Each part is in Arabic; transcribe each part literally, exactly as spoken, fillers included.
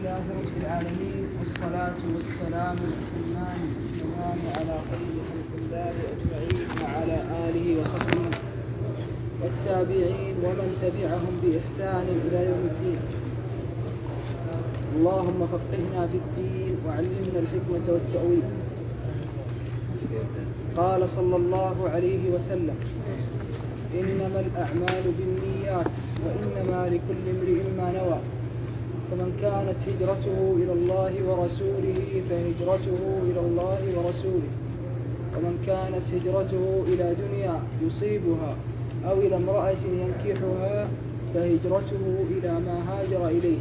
لله رب العالمين، والصلاة والسلام الأتمان الأكملان على خير خلق الله أجمعين وعلى آله وصحبه والتابعين ومن تبعهم بإحسان إلى يوم الدين. اللهم فقهنا في الدين وعلمنا الحكمة والتأويل. قال صلى الله عليه وسلم: إنما الأعمال بالنيات وإنما لكل امرئ ما نوى، فمن كانت هجرته إلى الله ورسوله فهجرته إلى الله ورسوله، ومن كانت هجرته إلى دنيا يصيبها أو إلى امرأة ينكحها فهجرته إلى ما هاجر إليه.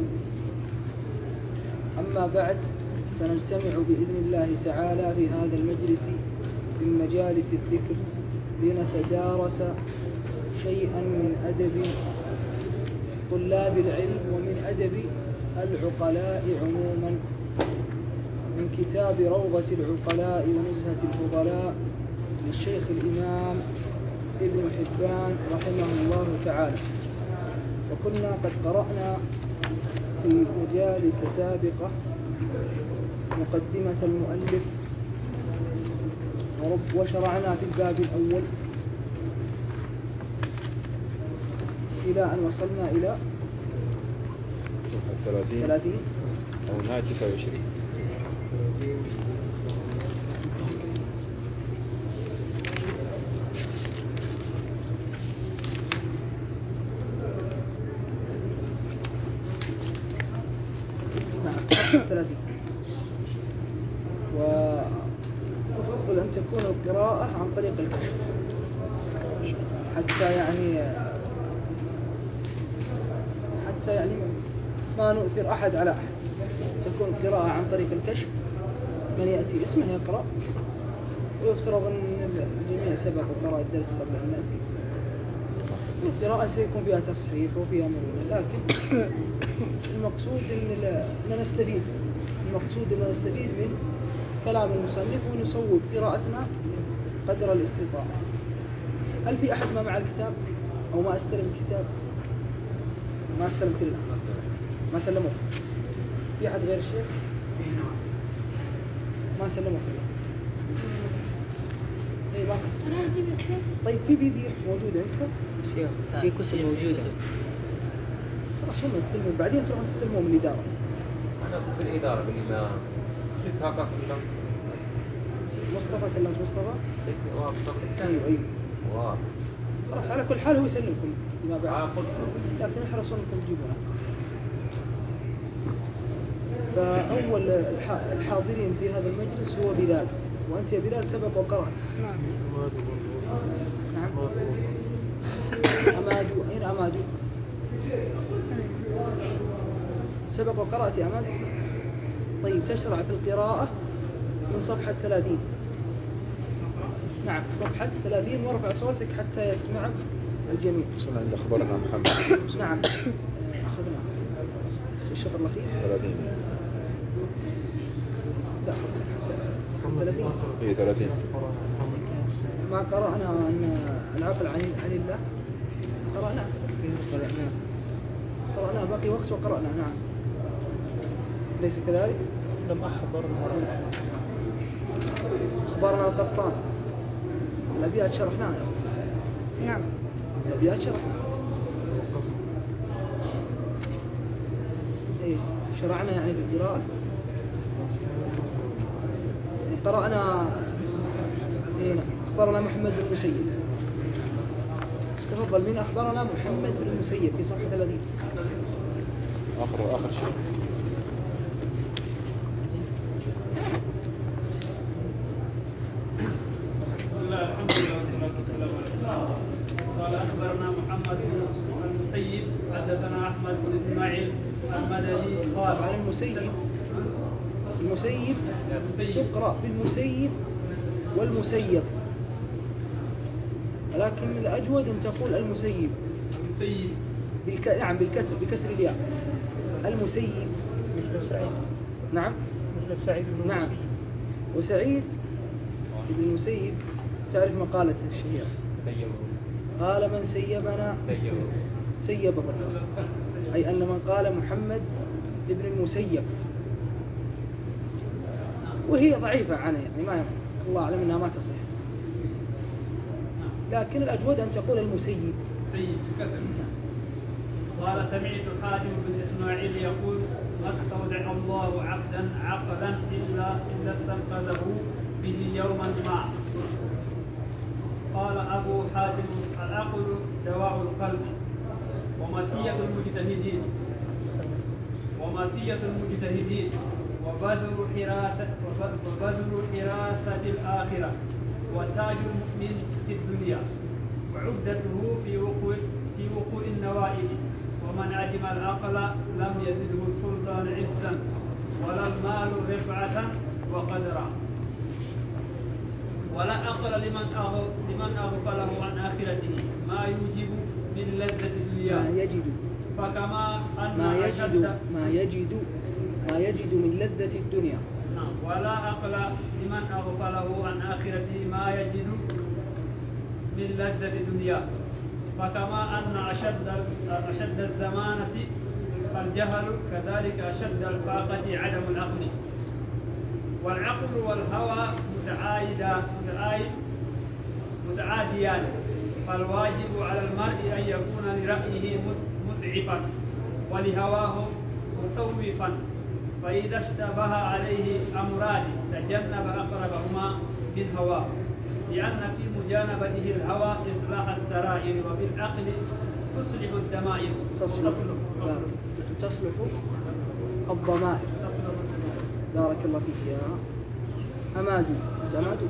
أما بعد، فنجتمع بإذن الله تعالى في هذا المجلس من مجالس الذكر لنتدارس شيئا من أدب طلاب العلم ومن أدب العقلاء عموما، من كتاب روضة العقلاء ونزهة الفضلاء للشيخ الإمام ابن حبان رحمه الله تعالى. وكنا قد قرأنا في مجالس سابقة مقدمة المؤلف وشرعنا في الباب الأول إلى أن وصلنا إلى ثلاثين أو نهاية تسعة وعشرين. ثلاثين. وأفضل أن تكون القراءة عن طريق الكشف حتى يعني حتى يعني ما نؤثر أحد على أحد. تكون القراءة عن طريق الكشف، من يأتي اسمه يقرأ، ويفترض أن الجميع سبق وقرأ الدرس قبل أن نأتي. القراءة سيكون فيها تصحيح وفيها مرونة، لكن المقصود أن نستفيد المقصود أن نستفيد من كلام المصنف ونصوب قراءتنا قدر الاستطاعة. هل في أحد ما مع الكتاب أو ما استلم الكتاب؟ ما استلم كله، ما سلموه. في أحد غير الشيخ؟ ما سلموه كله. إيه ما طيب في بي دي موجودة عندكم؟ في كتب موجودة. خلاص هم يستلمون، بعدين تروحون تستلمون من الإدارة. أنا في الإدارة بالإمام شفتها قبل كم مصطفى كلمت مصطفى؟ أيوة أيوة أيوة. خلاص على كل حال هو يسلمكم فيما بعد، لكن احرصوا أنكم تجيبونها. فأول الحاضرين في هذا المجلس هو بلال، وأنت يا بلال سبق وقرأت. نعم. نعم. أمادو، أين أمادو؟ سبق وقرأت يا أماد؟ طيب تشرع في القراءة من صفحة ثلاثين. نعم صفحة ثلاثين، وارفع صوتك حتى يسمعك الجميع. وصلنا عند أخبرنا محمد. نعم أخذنا الشطر الأخير ثلاثين. لا صفحة ثلاثين. إيه ثلاثين. ما قرأنا أن العقل عن عن الله؟ قرأنا قرأنا قرأنا باقي وقت وقرأنا. نعم ليس كذلك؟ لم أحضر المرة. أخبرنا القطان، الأبيات شرحناها. نعم الأبيات شرحنا. إيه شرعنا يعني بالقراءة. قرأنا إيه أخبرنا محمد بن المسيب. تفضل. من أخبرنا محمد بن المسيب في صفحة ثلاثين. آخر آخر شيء. الحمد لله والصلاة والسلام على رسول الله. قال أخبرنا محمد بن المسيب حدثنا أحمد بن إسماعيل المدني قال عن المسيب. المسيب تقرأ بالمسيب والمسيب، لكن من الأجود أن تقول المسيب. المسيب بالك... نعم بالكسر بكسر الياء. المسيب مثل سعيد. نعم مثل سعيد بن نعم. المسيب. وسعيد بن المسيب تعرف مقالة الشهيرة؟ قال من سيبنا سيبه الله، أي أن من قال محمد ابن المسيب، وهي ضعيفة عنه يعني ما الله أعلم أنها ما تصح، لكن الأجود أن تقول المسيب. سيد كثر. قال سمعت حاتم بن إسماعيل يقول ما استودع الله عبدا عقلا إلا إلا استنقذه به يوما ما. قال أبو حاتم العقل دواء القلب ومسية المجتهدين ومسية المجتهدين وبذل حراسة وبذل حراسة الآخرة وتاج المؤمن في الدنيا وعدته في وقوع في وقوع النوائب. ومن عدم العقل لم يزده السلطان عزا ولا المال رفعة وقدرا ولا عقل لمن لمن أغفله عن آخرته ما يوجب من لذة الدنيا ما يجد فكما أن ما يجد أشد ما يجد ما يجد من لذة الدنيا. نعم. ولا عقل لمن أغفله عن آخرته ما يجد من لذة الدنيا فكما أن أشد أشد الزمانة الجهل كذلك أشد الفاقة عدم العقل. والعقل والهوى متعايدا متعايد متعاديان فالواجب على المرء أن يكون لرأيه مسعفا ولهواه مصوفا، فإذا اشتبه عليه أمران تجنب أقربهما من هواه، لأن في مجانبته الهوى إصلاح السرائر وبالعقل تصلح الضمائر تصلح لا، تصلح الضمائر. بارك الله فيك يا أمادو. أنت أمادو؟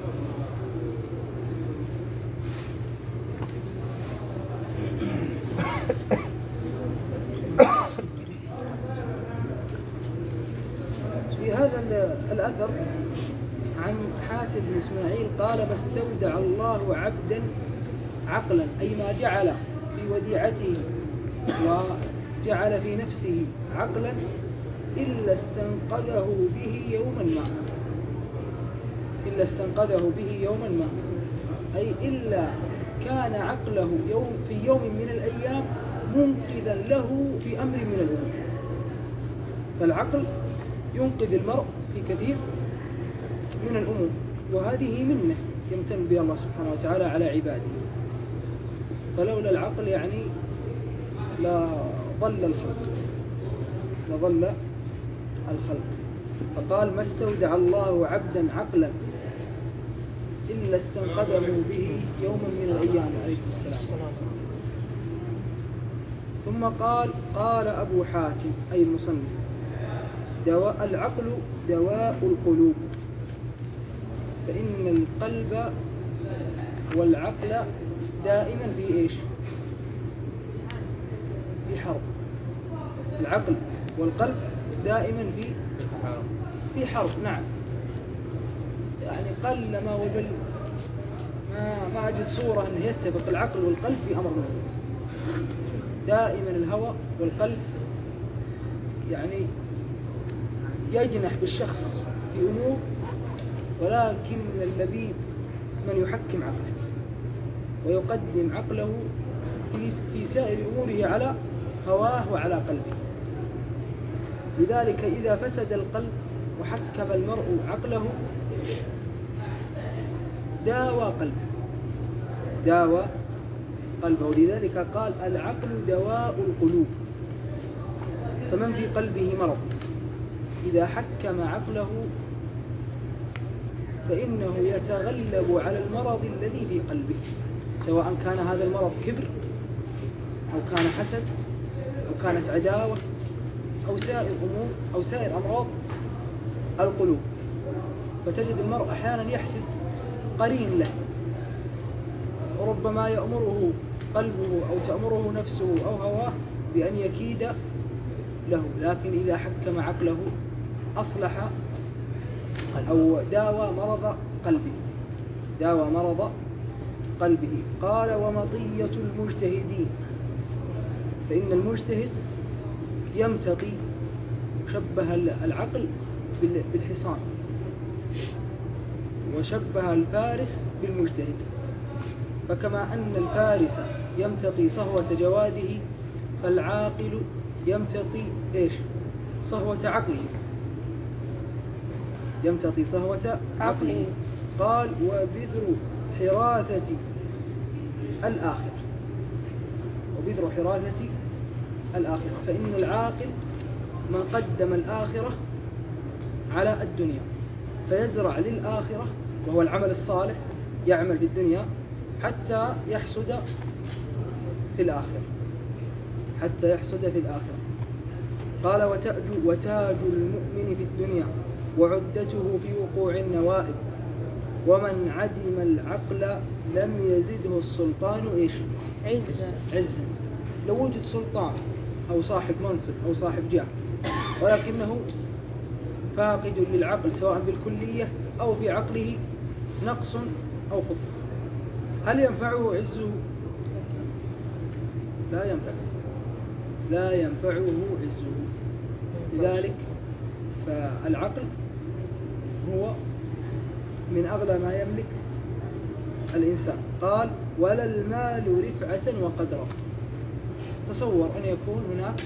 في هذا الأثر عن حاتم بن إسماعيل قال ما استودع الله عبدا عقلا، أي ما جعل في وديعته وجعل في نفسه عقلا إلا استنقذه به يوما ما إلا استنقذه به يوما ما أي إلا كان عقله يوم في يوم من الأيام منقذا له في أمر من الأمور. فالعقل ينقذ المرء في كثير من الأمور، وهذه منة يمتن بها الله سبحانه وتعالى على عباده. فلولا العقل يعني لا ضل الخلق لظل الخلق. فقال ما استودع الله عبدا عقلا إلا استنقذه به يوما من الأيام عليه السلام. ثم قال قال أبو حاتم أي المصنف دواء العقل دواء القلوب، فإن القلب والعقل دائما في إيش؟ في حرب. العقل والقلب دائما في في حرب. نعم، يعني قل ما وجل ما ما أجد صورة أن يتفق العقل والقلب في أمر منه. دائما الهوى والقلب يعني يجنح بالشخص في أمور، ولكن اللبيب من يحكم عقله ويقدم عقله في في سائر أموره على هواه وعلى قلبه. لذلك إذا فسد القلب وحكم المرء عقله داوى قلبه داوى قلبه. لذلك قال العقل دواء القلوب. فمن في قلبه مرض إذا حكم عقله فإنه يتغلب على المرض الذي في قلبه، سواء كان هذا المرض كبر أو كان حسد أو كانت عداوة أو سائر أمور أو سائر أمراض القلوب. فتجد المرء أحيانا يحسد قرين له، وربما يأمره قلبه أو تأمره نفسه أو هواه بأن يكيد له، لكن إذا حكم عقله أصلح أو داوى مرض قلبه داوى مرض قلبه. قال ومطية المجتهدين، فإن المجتهد يمتطي، شبه العقل بالحصان وشبه الفارس بالمجتهد. فكما أن الفارس يمتطي صهوة جواده فالعاقل يمتطي إيش؟ صهوة عقله يمتطي صهوة عقله. قال وبذر حراثة الآخرة، وبذر حراثة الآخرة، فإن العاقل من قدم الآخرة على الدنيا فيزرع للآخرة وهو العمل الصالح، يعمل في الدنيا حتى يحسد في الآخرة، حتى يحسد في الآخرة. قال وتاج, وتاج المؤمن في الدنيا وعدته في وقوع النوائب، ومن عدم العقل لم يزده السلطان إيش؟ عزا. عزا. لو وجد سلطان أو صاحب منصب أو صاحب جاه ولكنه فاقد للعقل سواء بالكلية أو في عقله نقص أو خطأ، هل ينفعه عزه؟ لا ينفعه، لا ينفعه عزه. لذلك فالعقل هو من أغلى ما يملك الإنسان. قال ولا المال رفعة وقدرا. تصور أن يكون هناك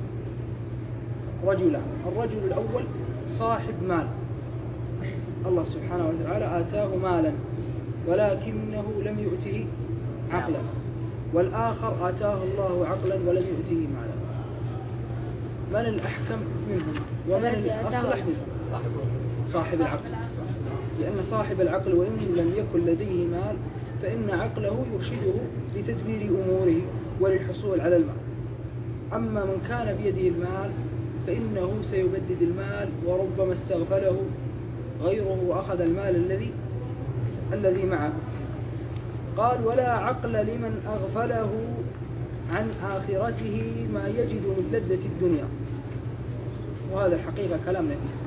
رجلان، الرجل الأول صاحب مال، الله سبحانه وتعالى آتاه مالا ولكنه لم يؤته عقلا، والآخر آتاه الله عقلا ولم يؤته مالا، من الأحكم منهم ومن الأصلح منهم؟ صاحب العقل، لأن صاحب العقل وإن لم يكن لديه مال فإن عقله يرشده لتدبير أموره وللحصول على المال. أما من كان بيده المال فإنه سيبدد المال وربما استغفله غيره وأخذ المال الذي الذي معه. قال ولا عقل لمن أغفله عن آخرته ما يجد من لذة الدنيا. وهذا الحقيقة كلام نفيس.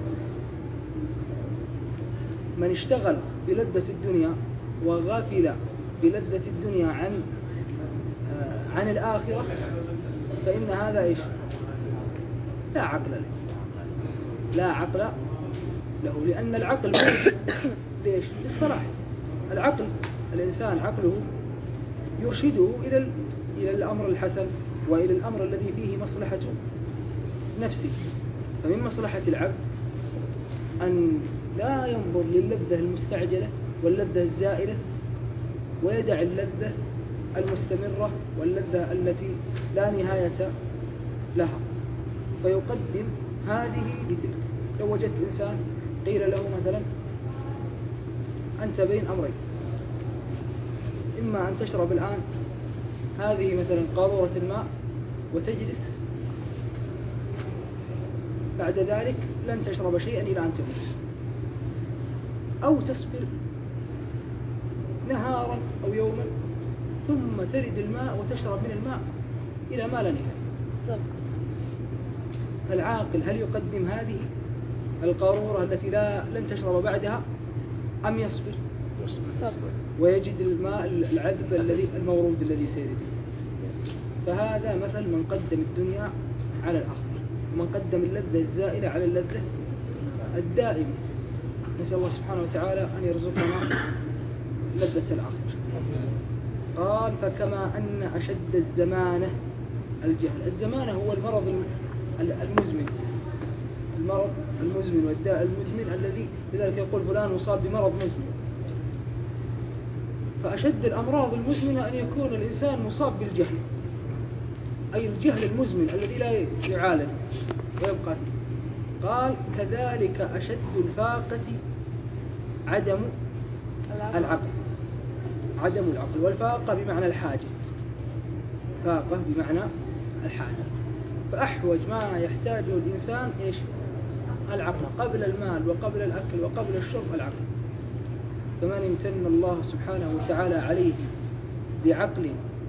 من اشتغل بلذة الدنيا وغافل بلذة الدنيا عن آه عن الآخرة فإن هذا إيش؟ لا عقل له، لا عقل له، لأن العقل ليش؟ للصلاح. العقل الإنسان عقله يرشده إلى إلى الأمر الحسن وإلى الأمر الذي فيه مصلحة نفسه. فمن مصلحة العبد أن لا ينظر للذة المستعجلة واللذة الزائلة ويدع اللذة المستمرة واللذة التي لا نهاية لها، فيقدم هذه لتلك. لو وجدت إنسان قيل له مثلا أنت بين أمرين، إما أن تشرب الآن هذه مثلا قارورة الماء وتجلس، بعد ذلك لن تشرب شيئا إلى أن تموت، أو تصبر نهارا أو يوما ثم ترد الماء وتشرب من الماء إلى ما لا نهاية. فالعاقل هل يقدم هذه القارورة التي لا لن تشرب بعدها أم يصبر ويجد الماء العذب الذي المورود الذي سيرد؟ فهذا مثل من قدم الدنيا على الآخرة، ومن قدم اللذة الزائلة على اللذة الدائمة. نسأل الله سبحانه وتعالى أن يرزقنا لذة الآخرة. قال فكما أن أشد الزمانة الجهل. الزمانة هو المرض المزمن، المرض المزمن والداء المزمن الذي لذلك يقول فلان مصاب بمرض مزمن. فأشد الأمراض المزمنة أن يكون الإنسان مصاب بالجهل، أي الجهل المزمن الذي لا يعالج ويبقى فيه. قال كذلك أشد الفاقة عدم العقل، عدم العقل. والفاقة بمعنى الحاجة، فاقة بمعنى الحاجة. فأحوج ما يحتاجه الإنسان إيش؟ العقل، قبل المال وقبل الأكل وقبل الشرب العقل. فمن امتن الله سبحانه وتعالى عليه بعقل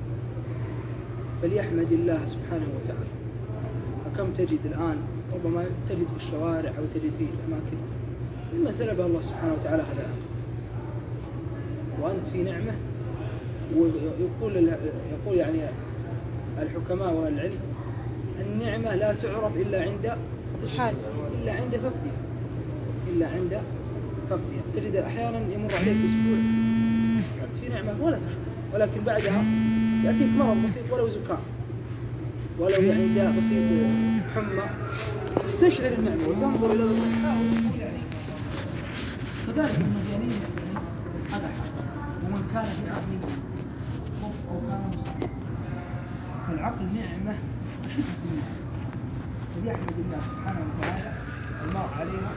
فليحمد الله سبحانه وتعالى. فكم تجد الآن ربما تجد في الشوارع أو تجد في أماكن مما سلب الله سبحانه وتعالى هذا العقل، وأنت في نعمة. ويقول يقول يعني الحكماء والعلم النعمة لا تعرف إلا عند الحاجة، إلا عند فقدها، إلا عند فقدها. تجد أحيانا يمر عليك أسبوع أنت في نعمة ولا تشعر، ولكن بعدها يأتيك مرض بسيط ولو زكام ولو يعني داء بسيط حمى تستشعر النعمة وتنظر إلى الصحة وتقول يعني كذلك المديانين يعني هذا حال ومن كان في عقله خف أو كان مصاب فالعقل نعمة أشد النعمة فليحمد الله سبحانه وتعالى المرء عليها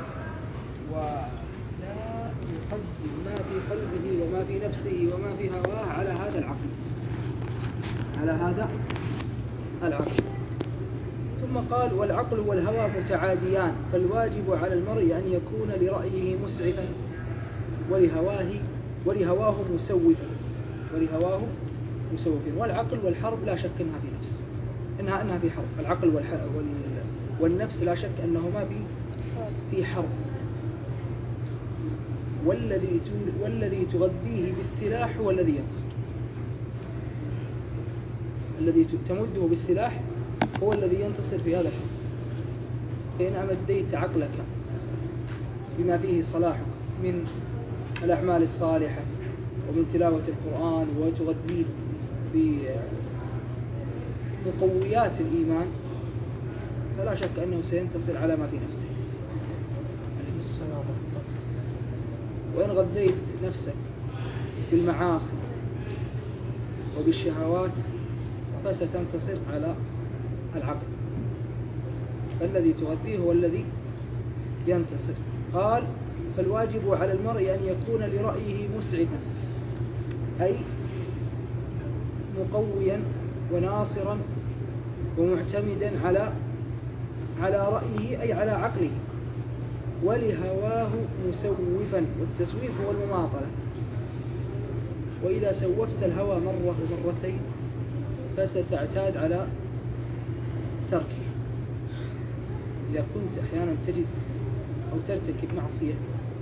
ولا يقدم ما في قلبه وما في نفسه وما في هواه على هذا العقل على هذا العقل. ثم قال والعقل والهوى متعاديان فالواجب على المرء أن يكون لرأيه مسعفا ولهواه ولهواه مسوفا ولهواه مسوفا. والعقل والحرب لا شك أنها في نفس إنها أنها في حرب. العقل والح... وال... والنفس لا شك أنهما في في حرب. والذي ت... والذي تغذيه بالسلاح هو الذي ينتصر. الذي تمده بالسلاح هو الذي ينتصر في هذا الحرب. فإن أمديت عقلك بما فيه صلاحك من الأعمال الصالحة ومن تلاوة القرآن وتغذيه بمقويات الإيمان فلا شك أنه سينتصر على ما في نفسه. وإن غذيت نفسك بالمعاصي وبالشهوات فستنتصر على العقل. فالذي تغذيه هو الذي ينتصر. قال فالواجب على المرء أن يكون لرأيه مسعفا أي مقويا وناصرا ومعتمدا على على رأيه أي على عقله ولهواه مسوفا. والتسويف هو المماطلة. وإذا سوفت الهوى مرة ومرتين فستعتاد على تركه. إذا كنت أحيانا تجد أو ترتكب معصية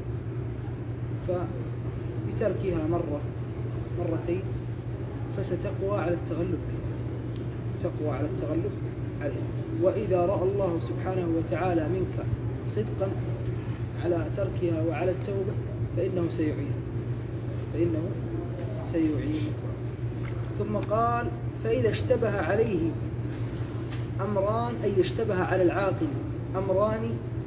فبتركها مرة مرتين فستقوى على التغلب تقوى على التغلب عليه. وإذا رأى الله سبحانه وتعالى منك صدقا على تركها وعلى التوبة فإنه سيعين فإنه سيعين. ثم قال فإذا اشتبه عليه أمران أي اشتبه على العاقل أمران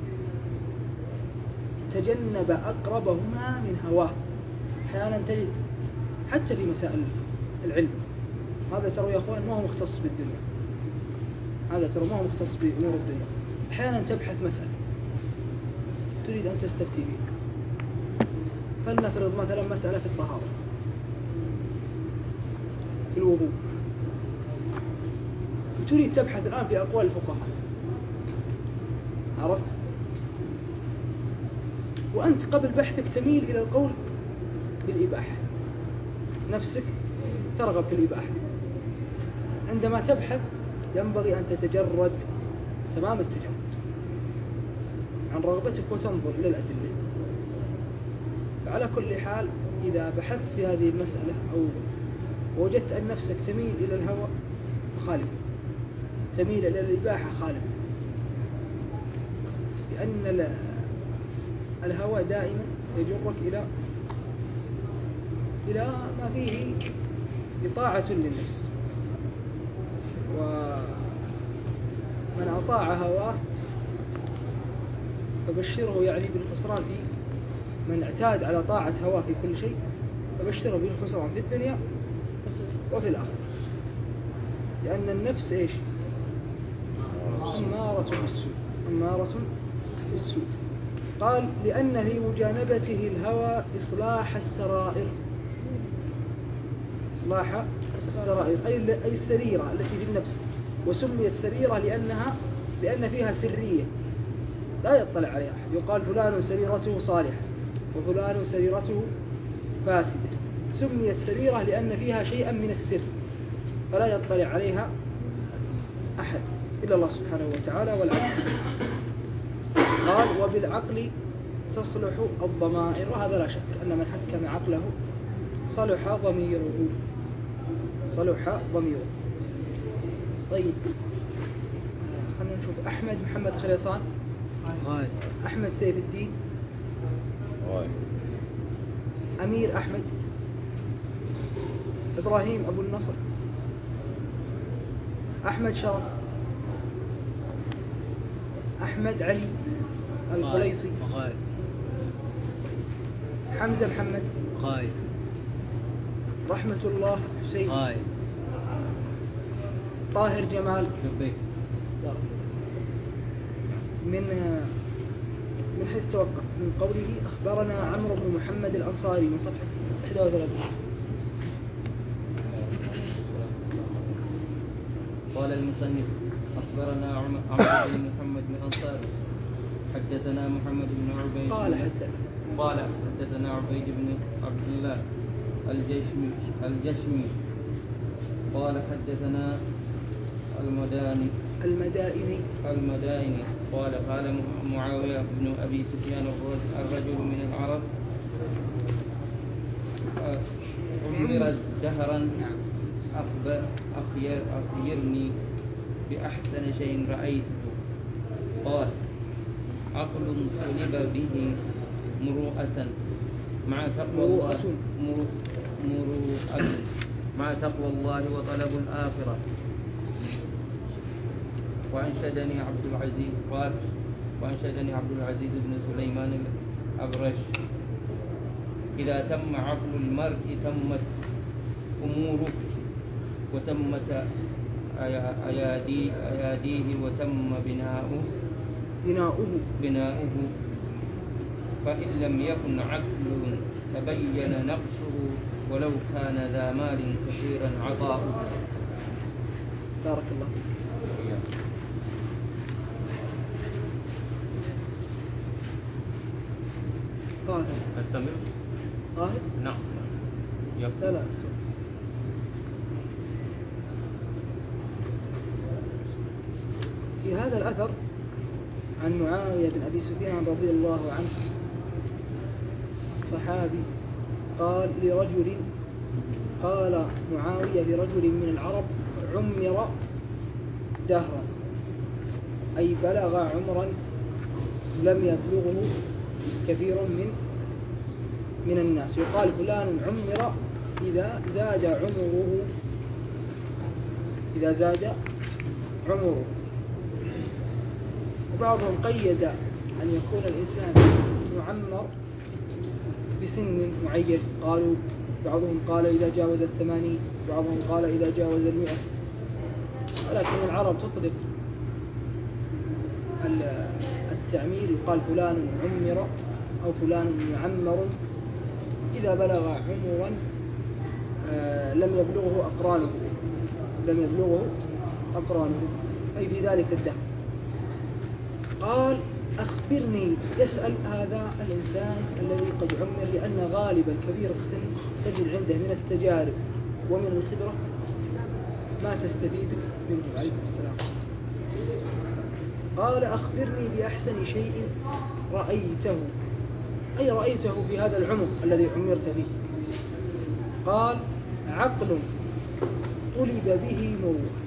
تجنب أقربهما من هواه. أحيانا تجد حتى في مسائل العلم هذا ترى يا أخوان ما هو مختص بالدنيا هذا ترى ما هو مختص بأمور الدنيا. أحيانا تبحث مسألة تريد أن تستفتي بها فلنفرض مثلا مسألة في الطهارة في الوضوء تريد تبحث الآن في أقوال الفقهاء عرفت وأنت قبل بحثك تميل إلى القول بالإباحة نفسك ترغب في الإباحة. عندما تبحث ينبغي أن تتجرد تمام التجرد عن رغبتك وتنظر إلى الأدلة. فعلى كل حال إذا بحثت في هذه المسألة أو وجدت أن نفسك تميل إلى الهوى خالف تميل إلى الإباحة خالف. لأن الهوى دائما يجرك إلى إلى ما فيه إطاعة للنفس. ومن أطاع هواه فبشره يعني بالخسران في من اعتاد على طاعة هواه في كل شيء فبشره بالخسران في الدنيا وفي الآخرة. لأن النفس إيش أمارة بالسوء أمارة بالسوء. قال لأن في مجانبته الهوى إصلاح السرائر إصلاح السرائر أي السريرة التي في النفس. وسميت سريرة لأنها لأن فيها سرية لا يطلع عليها أحد. يقال فلان سريرته صالحة وفلان سريرته فاسدة. سميت سريرة لأن فيها شيئا من السر فلا يطلع عليها أحد إلا الله سبحانه وتعالى والعقل. قال وبالعقل تصلح الضمائر. وهذا لا شك أن من حكم عقله صلح ضميره صلح ضميره. طيب خلينا نشوف أحمد محمد خليصان أحمد سيف الدين أمير أحمد إبراهيم أبو النصر أحمد شرف أحمد علي القليصي. غايب. حمزة محمد. غايب. رحمة الله حسين. غايب. طاهر جمال. لبيك. من من حيث توقف من قوله أخبرنا عمرو بن محمد الأنصاري من صفحة إحدى وثلاثين. قال المصنف أخبرنا عمرو بن محمد بن الأنصاري حدثنا محمد بن عبيد قال حدثنا قال حدثنا عبيد بن عبد الله الجشمي الجشمي قال حدثنا المداني المدائني المدائني قال قال معاوية بن أبي سفيان الرجل من العرب عمر دهرا أخبر أخير أخيرني بأحسن شيء رأيته. قال عقل طلب به مروءة مع تقوى الله مروءة مع تقوى الله وطلب الآخرة. وأنشدني عبد العزيز قال وأنشدني عبد العزيز بن سليمان الأبرش إذا تم عقل المرء تمت أموره وتمت أيادي أياديه وتم بناؤه بناؤه بناؤه فإن لم يكن عقل تبين نقصه ولو كان ذا مال كثيرا عطاؤه. بارك الله فيك. طاهر أستمر؟ طاهر؟ نعم. لا لا في هذا الأثر عن معاوية بن أبي سفيان رضي الله عنه الصحابي قال لرجل قال معاوية لرجل من العرب عمر دهرا أي بلغ عمرا لم يبلغه كثير من من الناس. يقال فلان عمر إذا زاد عمره إذا زاد عمره. وبعضهم قيد أن يكون الإنسان معمر بسن معين. قالوا بعضهم قال إذا جاوز الثمانين، بعضهم قال إذا جاوز المئة. ولكن العرب تطلق التعمير، يقال فلان عمر أو فلان معمر إذا بلغ عمرا آه لم يبلغه أقرانه لم يبلغه أقرانه أي في ذلك الدهر. قال أخبرني، يسأل هذا الإنسان الذي قد عمر، لأن غالبا كبير السن تجد عنده من التجارب ومن الخبرة ما تستفيد منه عليكم السلام. قال أخبرني بأحسن شيء رأيته، أي رأيته في هذا العمر الذي عمرت فيه. قال عقل طلب به مروءة،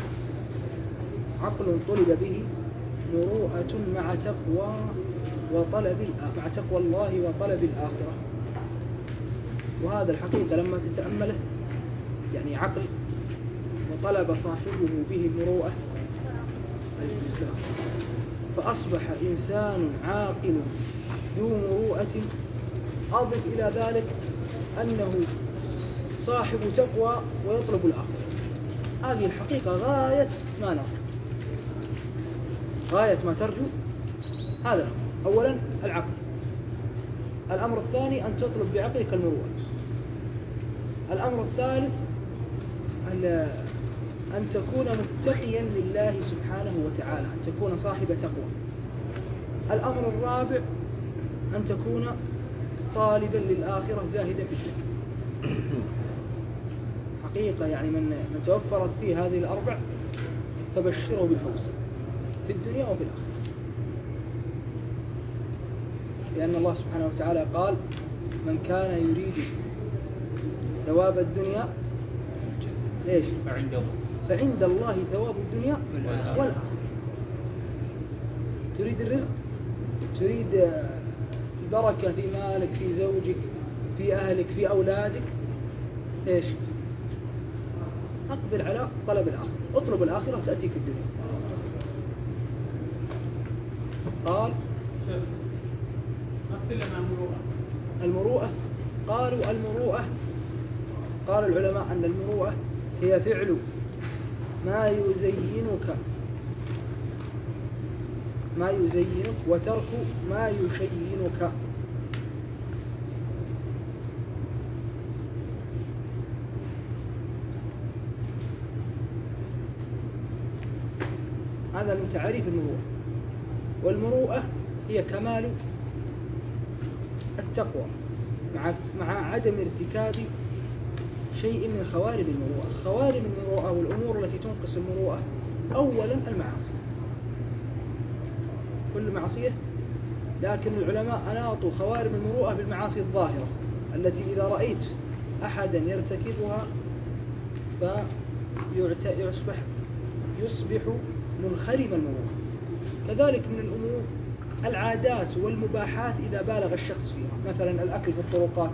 عقل طلب به مروءة مع تقوى وطلب مع تقوى الله وطلب الآخرة. وهذا الحقيقة لما تتأمله يعني عقل وطلب صاحبه به المروءة فأصبح إنسان عاقل ذو مروءة. أضف إلى ذلك أنه صاحب تقوى ويطلب الآخرة. هذه الحقيقة غاية ما نرجو، غاية ما ترجو هذا. أولا العقل. الأمر الثاني أن تطلب بعقلك المروءة. الأمر الثالث أن تكون متقيا لله سبحانه وتعالى، أن تكون صاحب تقوى. الأمر الرابع أن تكون طالبا للآخرة زاهدا في الدنيا. حقيقة يعني من من توفرت فيه هذه الأربع فبشره بالفوز في الدنيا وفي الآخرة. لأن الله سبحانه وتعالى قال من كان يريد ثواب الدنيا إيش؟ فعند الله فعند الله ثواب الدنيا والآخرة. تريد الرزق، تريد البركة في مالك، في زوجك، في أهلك، في أولادك، إيش؟ أقبل على طلب الآخرة، اطلب الآخرة تأتيك الدنيا. قال شوف مثل لنا المروءة. المروءة، قالوا المروءة، قال العلماء أن المروءة هي فعل ما يزينك ما يزينك وترك ما يشينك. هذا من تعريف المروءة. والمروءة هي كمال التقوى مع مع عدم ارتكاب شيء من خوارم المروءة. خوارم المروءة والأمور التي تنقص المروءة أولا المعاصي، كل معصية، لكن العلماء أناطوا خوارم المروءة بالمعاصي الظاهرة التي إذا رأيت أحدا يرتكبها فيصبح يصبح منخرم المروءة. كذلك من الأمور العادات والمباحات إذا بالغ الشخص فيها، مثلا الأكل في الطرقات،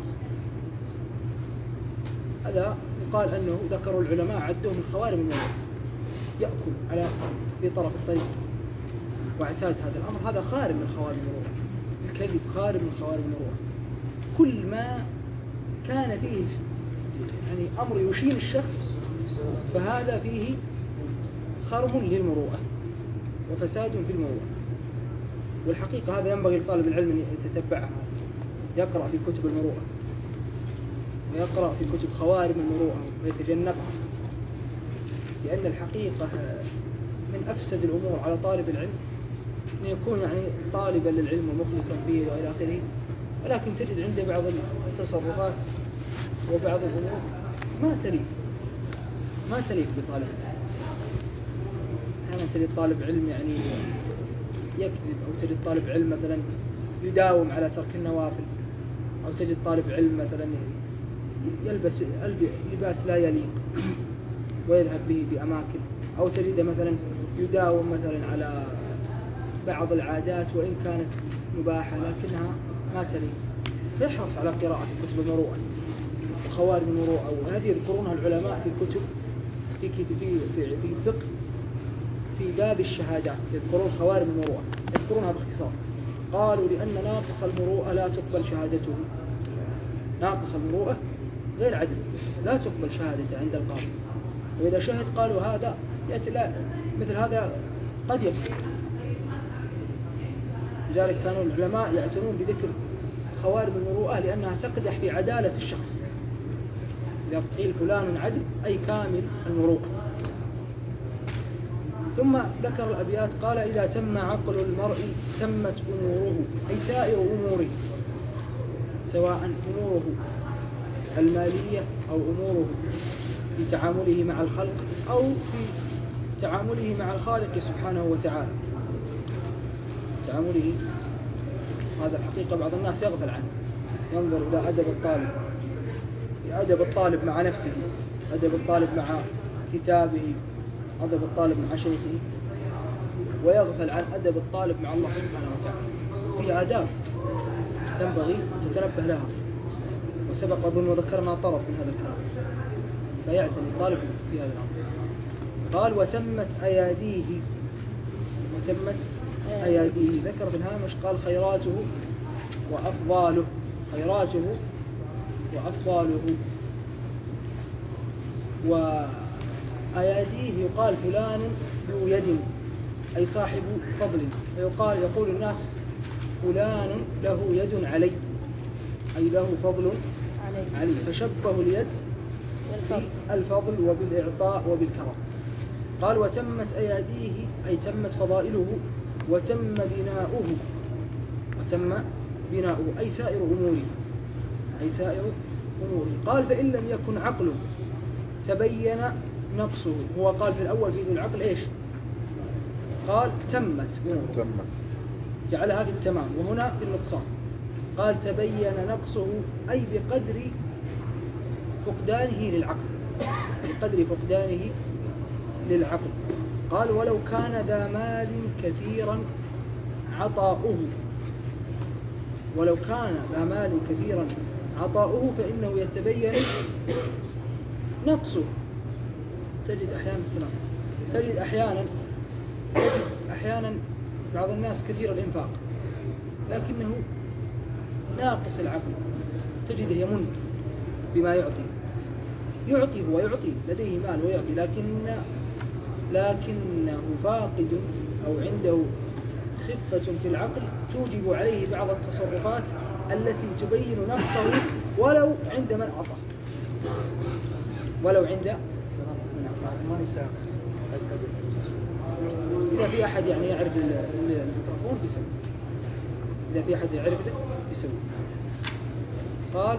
هذا يقال أنه ذكروا العلماء عدوه من خوارم المروءة، يأكل على في طرف الطريق واعتاد هذا الأمر، هذا خارم من خوارم المروءة. الكذب خارم من خوارم المروءة. كل ما كان فيه يعني أمر يشين الشخص فهذا فيه خرم للمروءة وفساد في المروءة. والحقيقة هذا ينبغي لطالب العلم أن يتتبعها، يقرأ في كتب المروءة ويقرأ في كتب خوارم المروءة ويتجنبها، لأن الحقيقة من أفسد الأمور على طالب العلم أن يكون يعني طالبا للعلم ومخلصا فيه وإلى آخره، ولكن تجد عنده بعض التصرفات وبعض الأمور ما تليق ما تليق بطالب العلم. أحيانا تجد طالب علم يعني يكذب، أو تجد طالب علم مثلا يداوم على ترك النوافل، أو تجد طالب علم مثلا يلبس لباس لا يليق ويذهب به بأماكن، أو تجد مثلا يداوم مثلا على بعض العادات وإن كانت مباحة لكنها ما تليق، فيحرص على قراءة كتب المروءة وخوارم المروءة. وهذه يذكرونها العلماء في كتب في كتب في في في الفقه في باب الشهادات، يذكرون خوارم المروءة، يذكرونها باختصار. قالوا لأن ناقص المروءة لا تقبل شهادته، ناقص المروءة غير عدل لا تقبل شهادته عند القاضي، وإذا شهد قالوا هذا لا مثل هذا قد يكفر. لذلك كانوا العلماء يعتنون بذكر خوارم المروءة لأنها تقدح في عدالة الشخص. إذا قيل فلان عدل أي كامل المروءة. ثم ذكر الأبيات قال إذا تم عقل المرء تمت أموره، أي سائر أموره، سواء أموره المالية أو أموره في تعامله مع الخلق أو في تعامله مع الخالق سبحانه وتعالى. تعامله هذا الحقيقة بعض الناس يغفل عنه، ينظر إلى أدب الطالب، أدب الطالب مع نفسه، أدب الطالب مع كتابه، أدب الطالب مع شيخه، ويغفل عن أدب الطالب مع الله سبحانه وتعالى. في آداب تنبغي تتنبه لها، وسبق أظن وذكرنا طرف من هذا الكلام، فيعتني الطالب في هذا الأمر. قال وتمت أياديه، وتمت أياديه، ذكر في الهامش قال خيراته وأفضاله، خيراته وأفضاله. وأياديه يقال فلان ذو يد أي صاحب فضل، ويقال يقول الناس فلان له يد علي أي له فضل علي، فشبهوا اليد بالفضل وبالإعطاء وبالكرم. قال وتمت أياديه أي تمت فضائله، وتم بناؤه، وتم بناؤه أي سائر أموره، أي سائر أموره. قال فإن لم يكن عقله تبين نقصه. هو قال في الأول في ذي العقل إيش؟ قال تمت أموره، جعلها في التمام، وهنا في النقصان. قال تبين نقصه أي بقدر فقدانه للعقل، بقدر فقدانه للعقل. قال ولو كان ذا مال كثيرا عطاؤه، ولو كان ذا مال كثيرا عطاؤه فإنه يتبين نقصه. تجد أحيانا السلام تجد أحيانا أحيانا بعض الناس كثير الإنفاق لكنه ناقص العقل، تجده يمن بما يعطي، يعطي هو يعطي، لديه مال ويعطي، لكن لكنه فاقد أو عنده خفة في العقل توجب عليه بعض التصرفات التي تبين نقصه ولو عند من أعطاه، ولو عند من أعطاه. إذا في أحد يعني يعرف الميكروفون بيسوي، إذا في أحد يعرف له بيسوي. قال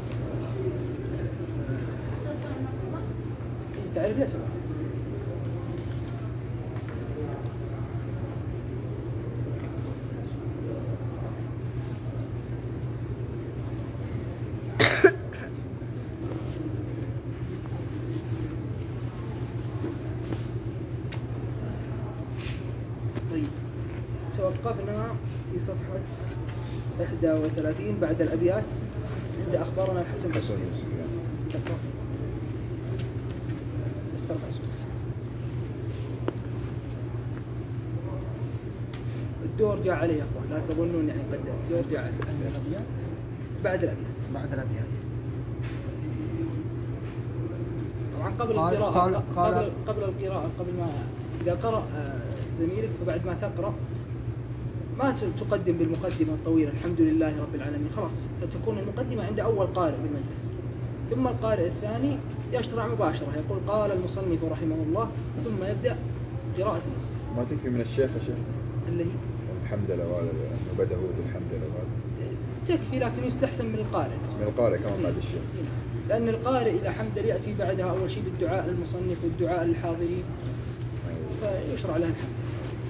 تعرف يا سبحان طيب، توقفنا في صفحة إحدى وثلاثين بعد الأبيات عند أخبارنا الحسن حسن وسفيان. استرفع صوتك. الدور جاء عليه يا أخوان، لا تظنون يعني قد الدور جاء عليه. بعد الأبيات بعد الأبيات. طبعا قبل قال القراءة قال قال قبل, قبل القراءة قبل ما إذا قرأ زميلك فبعد ما تقرأ ما تقدم بالمقدمة الطويلة الحمد لله رب العالمين، خلاص فتكون المقدمة عند أول قارئ بالمجلس، ثم القارئ الثاني يشرع مباشرة يقول قال المصنف رحمه الله ثم يبدأ قراءة النص. ما تكفي من الشيخ يا شيخ اللي هي الحمد لله وهذا بدأه بالحمد لله وهذا تكفي، لكن يستحسن من القارئ من القارئ كمان بعد الشيخ، لأن القارئ إذا حمد يأتي بعدها أول شيء بالدعاء للمصنف والدعاء للحاضرين فيشرع له الحمد.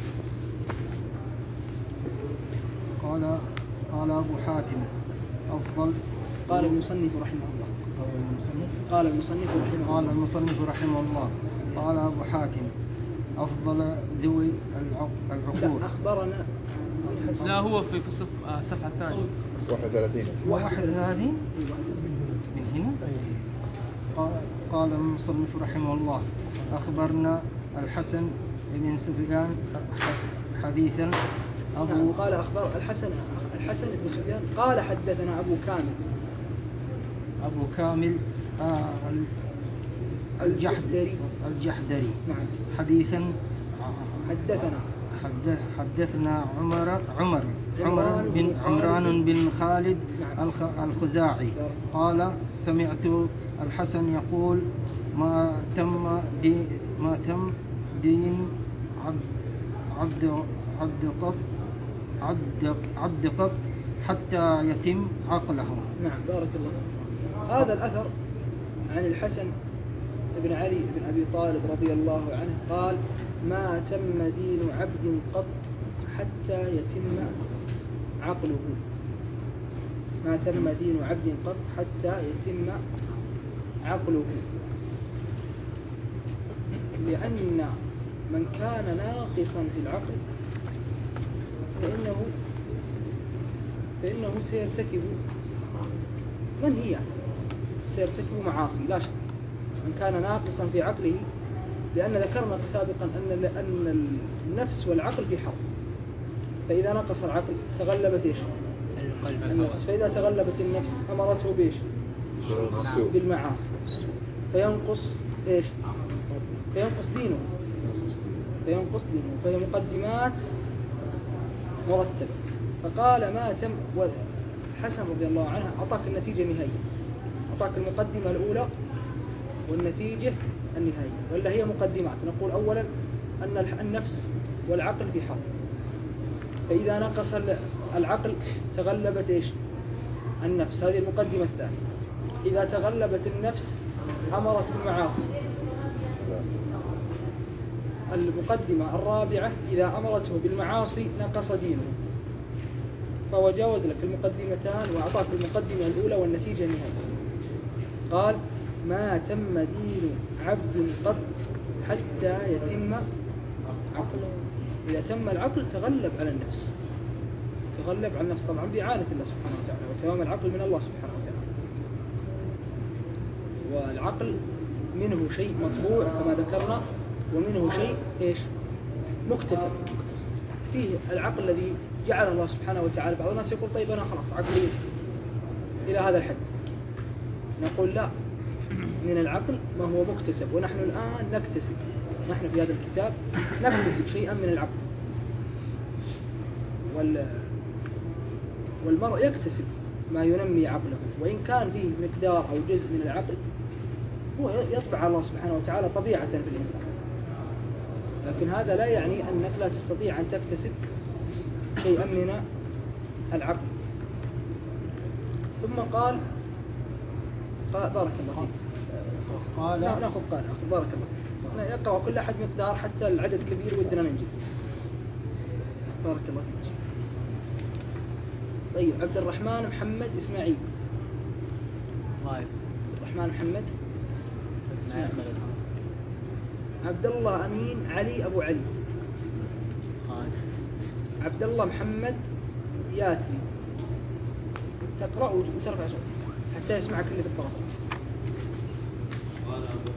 قال قال أبو حاتم أفضل. قال المصنف رحمه الله. قال المصنف قال المصنف رحمه الله. قال المصنف رحمه الله قال أبو حاتم أفضل ذوي العق- العقول. لا أخبرنا لا هو في في الصف- آه، الصفحة الثانية. واحد وثلاثين واحد هذه من هنا. قال قال المصنف رحمه الله أخبرنا الحسن بن سفيان حديثا أبو نعم، قال أخبر الحسن الحسن بن سفيان قال حدثنا أبو كامل أبو كامل آه ال- الجحدري. الجحدري نعم حديثا حدثنا حدث حدثنا عمر عمر عمر عمران بن بن عمران خالد. بن خالد نعم. الخ- الخزاعي قال سمعت الحسن يقول ما تم دي ما تم دين عبد عبد عبد قط عبد عبد قط حتى يتم عقله. نعم بارك الله فيك. هذا الأثر عن الحسن بن علي بن أبي طالب رضي الله عنه قال ما تم دين عبد قط حتى يتم عقله. ما تم دين عبد قط حتى يتم عقله، لأن من كان ناقصا في العقل فإنه فإنه سيرتكب منهيات، سيرتكب معاصي لا شك. من كان ناقصا في عقله، لأن ذكرنا سابقا أن أن النفس والعقل في حرب، فإذا نقص العقل تغلبت إيش؟ النفس، فإذا تغلبت النفس أمرته بإيش؟ بالمعاصي، فينقص إيش؟ فينقص دينه فينقص دينه فهي مقدمات مرتبة. فقال ما تم، والحسن رضي الله عنه أعطاك النتيجة النهائية، أعطاك المقدمة الأولى والنتيجة النهائية، ولا هي مقدمات. نقول أولا أن النفس والعقل في حرب، فإذا نقص العقل تغلبت إيش؟ النفس، هذه المقدمة الثانية. إذا تغلبت النفس أمرت بالمعاصي. المقدمة الرابعة إذا أمرته بالمعاصي نقص دينه، فهو جاوز لك المقدمتان وأعطاك المقدمة الأولى والنتيجة النهائية. قال ما تم دين عبد قط حتى يتم عقله. إذا تم العقل تغلب على النفس، تغلب على النفس طبعا بإعانة الله سبحانه وتعالى، وتمام العقل من الله سبحانه وتعالى. والعقل منه شيء مطبوع كما ذكرنا، ومنه شيء إيش؟ مكتسب. فيه العقل الذي جعل الله سبحانه وتعالى. بعض الناس يقول طيب أنا خلاص عقلي إلى هذا الحد، نقول لا، من العقل ما هو مكتسب، ونحن الآن نكتسب، نحن في هذا الكتاب نكتسب شيئا من العقل، وال والمرء يكتسب ما ينمي عقله، وإن كان فيه مقدار أو جزء من العقل هو يطبع الله سبحانه وتعالى طبيعة في الإنسان، لكن هذا لا يعني أنك لا تستطيع أن تكتسب شيئا من العقل. ثم قال قال بارك الله فيك، قال نأخذ قال نأخذ بارك الله، يقرأ كل أحد مقدار حتى العدد كبير ودنا ننجز. بارك الله فيك. طيب عبد الرحمن محمد إسماعيل. طيب عبد الرحمن محمد إسماعيل. عبد الله أمين علي أبو علي. عبد الله محمد ياتي. تقرأ وترفع صوتك حتى يسمعك اللي في الطرف. قال أبو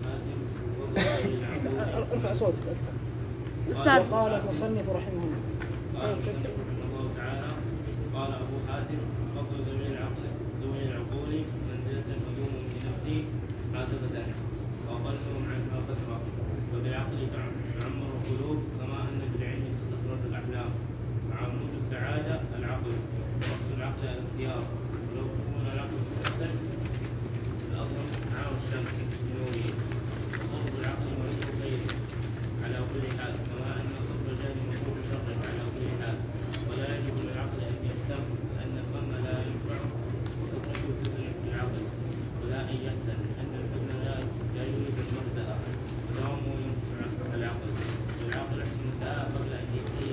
حاتم ارفع صوتك أكثر. وقال المصنف رحمه الله. قال رحمه الله تعالى قال أبو حاتم فضل ذوي العقل ذوي العقول منزلة مدوم بنفسه حاسبة وأقلهم عنها فترة، وبالعقل تعمر القلوب كما أن بالعلم تستخرج الأحلام. وعمود السعادة العقل، وقت العقل الاختيار، ولو تكون العقل مختلف الأصل عام الشمس بنوره، وصوت العقل مريض خير على كل حال، كما أن صوت الجهل مكروه شر على كل حال. ولا يجب للعقل أن يهتم لأن الظن لا ينفع وتطلب تدرك العقل، ولا أن يحزن لأن الحزن لا لا يوجد المبتدأ ودوامه ينفع العقل. والعقل يحسن الدعاء قبل أن يبتلي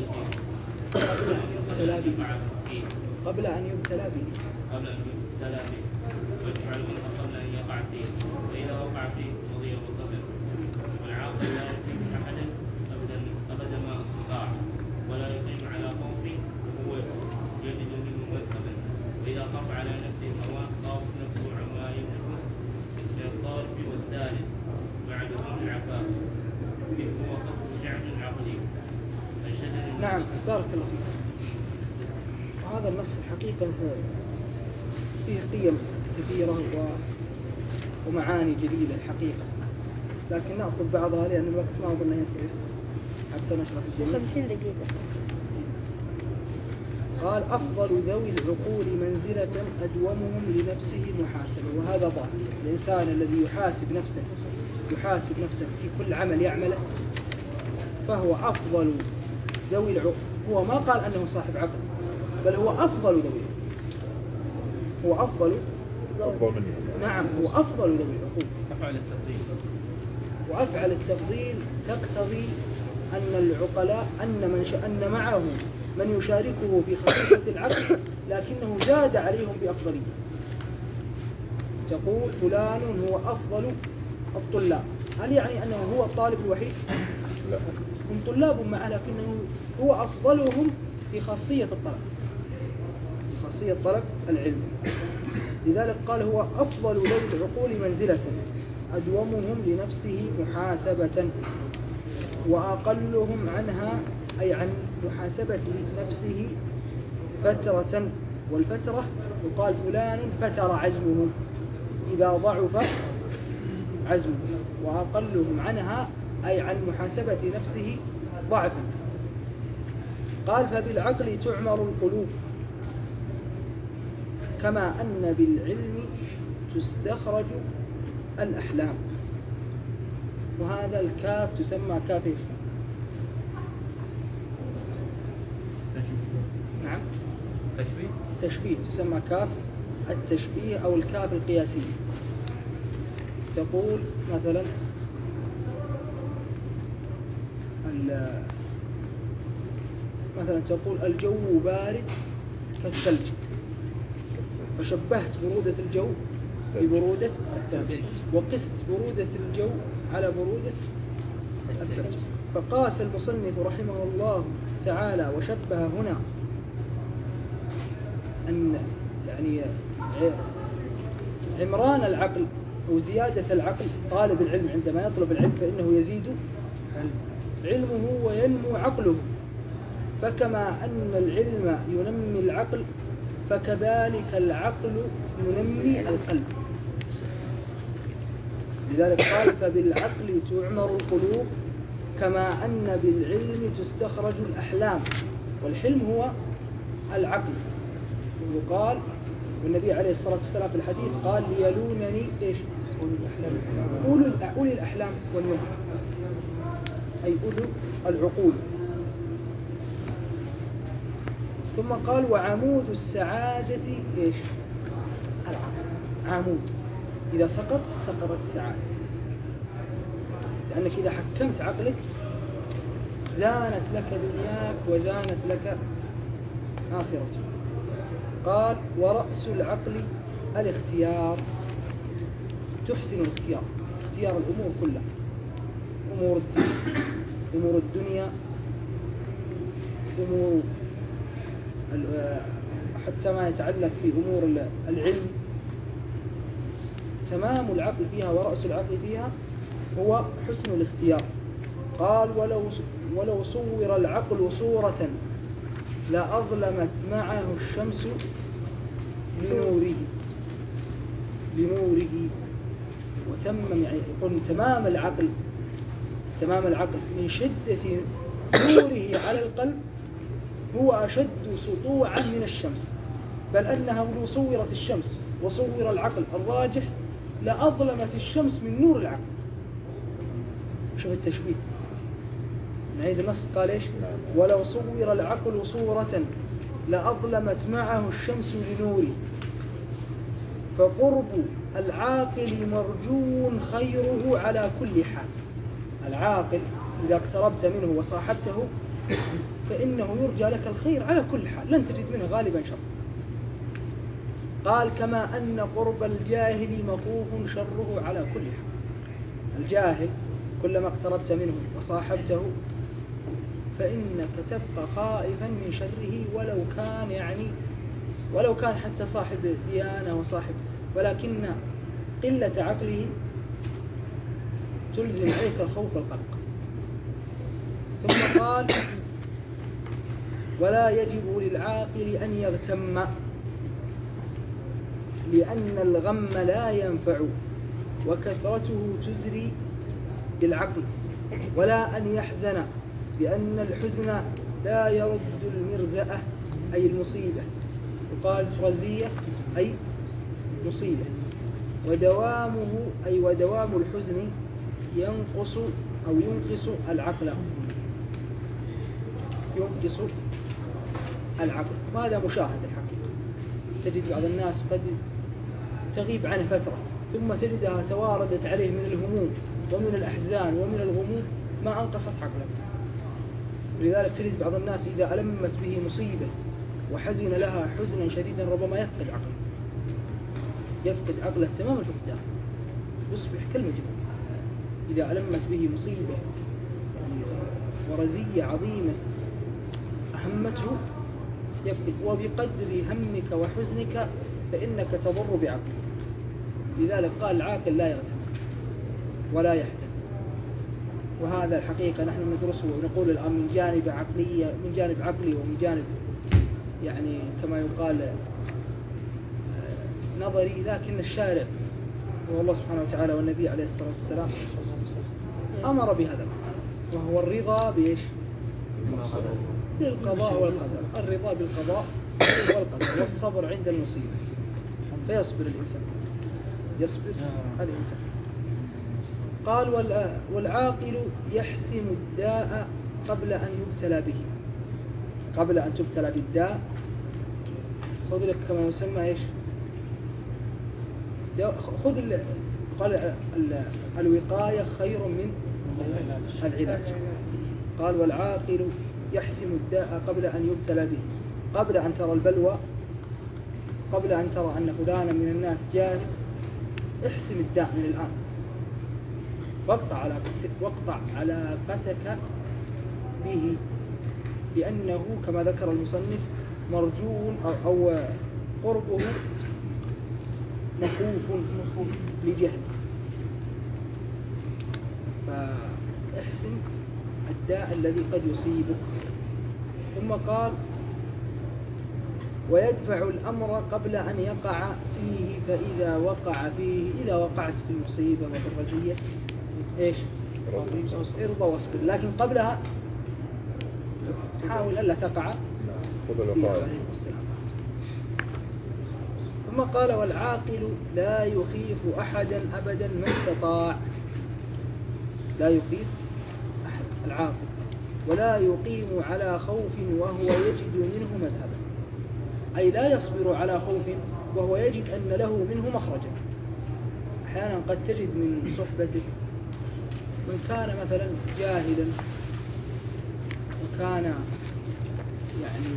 فيه قبل أن يبتلى به قبل أن يبتلى به ويفعل منه قبل أن يقع فيه، فإذا وقع فيه رضي وصبر. والعاقل لا يقيم أحدا أبدا أبدا ما استطاع، ولا يقيم على خوفه وهو يجد منه مذهبا. وإذا خاف على نفسه هواه خاف نفسه عما يملك من الطارف والثالث بعد ظن العفاف، إذ هو خصم شعب عقلي. نعم بارك الله فيك. وهذا النص حقيقة فيه قيم كثيرة ومعاني جديدة الحقيقة، لكن نأخذ بعضها لأن الوقت ما أظن يسعف حتى نشرح الجميع. خمسين دقيقة. قال أفضل ذوي العقول منزلة أدومهم لنفسه محاسبة. وهذا ظاهر، الإنسان الذي يحاسب نفسه يحاسب نفسه في كل عمل يعمله فهو أفضل ذوي العقول. هو ما قال أنه صاحب عقل، بل هو أفضل ذوي هو أفضل أفضل منه. نعم هو أفضل ذوي العقول. أفعل التفضيل وأفعل التفضيل تقتضي أن العقلاء أن من ش... أن معه من يشاركه في خصيصة العقل لكنه زاد عليهم بأفضلية. تقول فلان هو أفضل الطلاب، هل يعني أنه هو الطالب الوحيد؟ لا، هم طلاب معه لكنه هو أفضلهم في خاصية الطلب في خاصية طلب العلم. لذلك قال هو أفضل ذوي العقول منزلة أدومهم لنفسه محاسبة وأقلهم عنها أي عن محاسبة نفسه فترة. والفترة يقال فلان فتر عزمه إذا ضعف عزمه، وأقلهم عنها أي عن محاسبة نفسه ضعفا. قال فبالعقل تعمر القلوب كما أن بالعلم تستخرج الأحلام. وهذا الكاف تسمى كاف نعم تشبيه تشبيه تسمى كاف التشبيه أو الكاف القياسية. تقول مثلا مثلا تقول الجو بارد كالثلج، فشبهت برودة الجو ببرودة الثلج، وقست برودة الجو على برودة الثلج. فقاس المصنف رحمه الله تعالى وشبه هنا أن يعني عمران العقل أو زيادة العقل. طالب العلم عندما يطلب العلم فإنه يزيد علمه وينمو عقله، فكما أن العلم ينمي العقل فكذلك العقل ينمي القلب. لذلك قال فبالعقل تعمر القلوب كما أن بالعلم تستخرج الأحلام، والحلم هو العقل. وقال والنبي عليه الصلاة والسلام في الحديث قال ليلونني إيش؟ أولي الأحلام والنهى، أي أولو العقول. ثم قال وعمود السعادة إيش؟ العقل. عمود إذا سقط سقطت السعادة، لأنك إذا حكمت عقلك زانت لك دنياك وزانت لك آخرتك. قال ورأس العقل الاختيار، تحسن الاختيار، اختيار الأمور كلها، أمور الدين، أمور الدنيا، أمور حتى ما يتعلق في أمور العلم. تمام العقل فيها ورأس العقل فيها هو حسن الاختيار. قال ولو ولو صور العقل صورة لأظلمت معه الشمس لنوره لنوره وتمم، يعني يقول تمام العقل تمام العقل من شدة نوره على القلب هو أشد سطوعا من الشمس، بل أنها لو صورت الشمس وصور العقل الراجح لأظلمت الشمس من نور العقل. شوف التشبيه، نعيد النص. قال إيش؟ ولو صور العقل صورة لأظلمت معه الشمس لنوره، فقرب العاقل مرجو خيره على كل حال. العاقل إذا اقتربت منه وصاحبته فإنه يرجى لك الخير على كل حال، لن تجد منه غالبا شر. قال كما أن قرب الجاهل مخوف شره على كل حال. الجاهل كلما اقتربت منه وصاحبته فإنك تبقى خائفا من شره، ولو كان يعني ولو كان حتى صاحب ديانة وصاحب، ولكن قلة عقله تلزم عليك الخوف والقلق. ثم قال ولا يجب للعاقل أن يغتم، لأن الغم لا ينفع وكثرته تزري بالعقل، ولا أن يحزن، لأن الحزن لا يرد المرزأة أي المصيبة، وقال رزية أي مصيبة، ودوامه أي ودوام الحزن ينقص أو ينقص العقل ينقص العقل. وهذا مشاهد الحقيقة، تجد بعض الناس قد تغيب عنه فترة ثم تجدها تواردت عليه من الهموم ومن الأحزان ومن الغموم ما أنقصت عقله. ولذلك تجد بعض الناس إذا ألمت به مصيبة وحزن لها حزنا شديدا ربما يفقد عقله يفقد عقله تمام الفقدان، يصبح كالمجنون. إذا ألمت به مصيبة ورزية عظيمة أهمته يفقد، وبقدر همك وحزنك فإنك تضر بعقلك. لذلك قال العاقل لا يغتم ولا يحزن. وهذا الحقيقة نحن ندرسه ونقول الآن من جانب عقلية من جانب عقلي ومن جانب يعني كما يقال نظري، لكن الشارع والله سبحانه وتعالى والنبي عليه الصلاة والسلام أمر بهذا، وهو الرضا بإيش؟ بالقضاء والقدر. الرضا بالقضاء والقدر والصبر عند المصيبة، فيصبر الإنسان يصبر الإنسان. قال والعاقل يحسم الداء قبل أن يبتلى به، قبل أن تبتلى بالداء خذ لك كما يسمى إيش؟ خذ ال... قال ال... الوقاية خير من العلاج. قال والعاقل يحسم الداء قبل أن يبتلى به، قبل أن ترى البلوى، قبل أن ترى أن فلانا من الناس جاهل، احسم الداء من الآن، واقطع علاقتك واقطع علاقتك به، لأنه كما ذكر المصنف مرجو أو, أو قربه مخوف لجهل. فاحسن الداء الذي قد يصيبك ثم قال ويدفع الأمر قبل أن يقع فيه، فإذا وقع فيه إذا وقعت في المصيبة وفي إيش؟ ارضى واصبر، لكن قبلها حاول ألا تقع فيه. ثم قال والعاقل لا يخيف أحدا أبدا ما استطاع، لا يخيف أحد العاقل، ولا يقيم على خوف وهو يجد منه مذهبا، أي لا يصبر على خوف وهو يجد أن له منه مخرجا. أحيانا قد تجد من صحبتك من كان مثلا جاهلا وكان يعني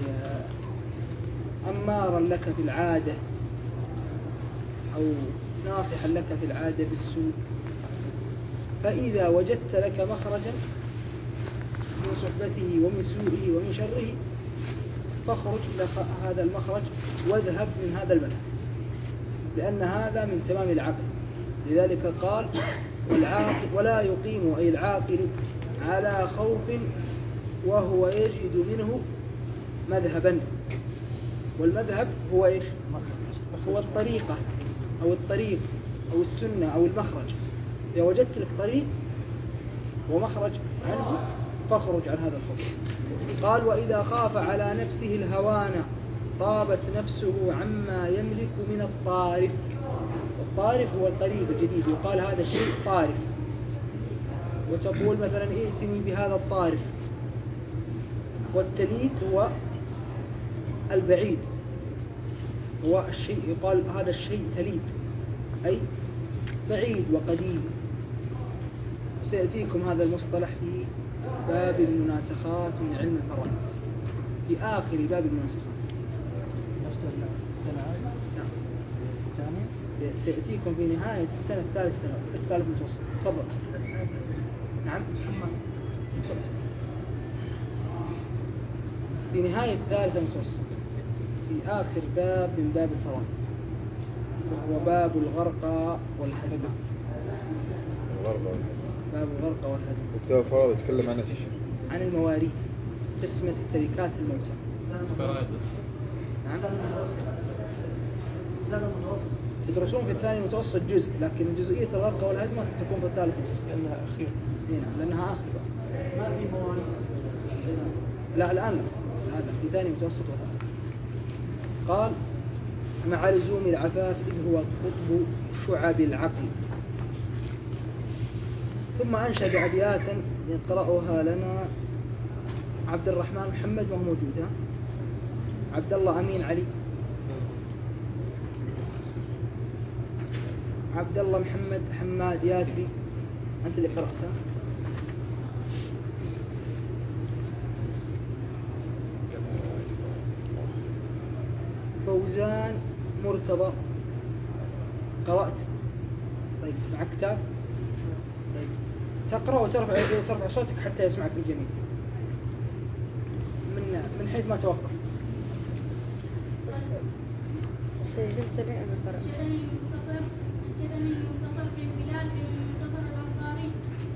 أمارا لك في العادة أو ناصحا لك في العادة بالسوء، فإذا وجدت لك مخرجا من صحبته ومن سوءه ومن شره فاخرج لك هذا المخرج واذهب من هذا المذهب، لأن هذا من تمام العقل. لذلك قال والعاقل ولا يقيم أي العاقل على خوف وهو يجد منه مذهبا، والمذهب هو إيش؟ هو الطريقة أو الطريق أو السنة أو المخرج. إذا وجدت لك طريق ومخرج عنه فاخرج عن هذا الخوف. قال وإذا خاف على نفسه الهوان طابت نفسه عما يملك من الطارف. الطارف هو القريب الجديد، يقال هذا الشيء طارف، وتقول مثلا ائتني بهذا الطارف. والتليد هو البعيد، هو الشيء يقال هذا الشيء تليد أي بعيد وقديم. سيأتيكم هذا المصطلح في باب المناسخات من علم الفرائض، في آخر باب المناسخات. نفس السنة نعم. الثانية سيأتيكم في نهاية السنة الثالثة الثالث متوسط. تفضل. نعم. في نهاية الثالثة متوسط في آخر باب من باب الفرائض، وهو باب الغرقى والهدم. الغرقى والهدم. باب الغرقى والهدم. كتاب الفرائض يتكلم عن ايش؟ عن المواريث، قسمة التركات الموتى. نعم. تدرسون في الثاني المتوسط جزء، لكن جزئية الغرقى والهدم ستكون في الثالث المتوسط لأنها أخيرة. نعم لأنها آخر. ما في مواريث. لا الآن لا، هذا في ثاني متوسط وثالث. قال مع لزوم العفاف إذ هو قطب شعب العقل. ثم أنشد أبياتا يقرأها لنا عبد الرحمن محمد وهو موجود. ها؟ عبد الله أمين علي، عبد الله محمد حماد يادري، أنت اللي قرأتها. فوزان مرتضى قرأت. طيب مع كتاب. طيب تقرأ وترفع ترفع صوتك حتى يسمعك الجميع من من حيث ما توقف. سجلت لي أنا قرأت. جدني المنتصر في بلاد المنتصر الأنصاري.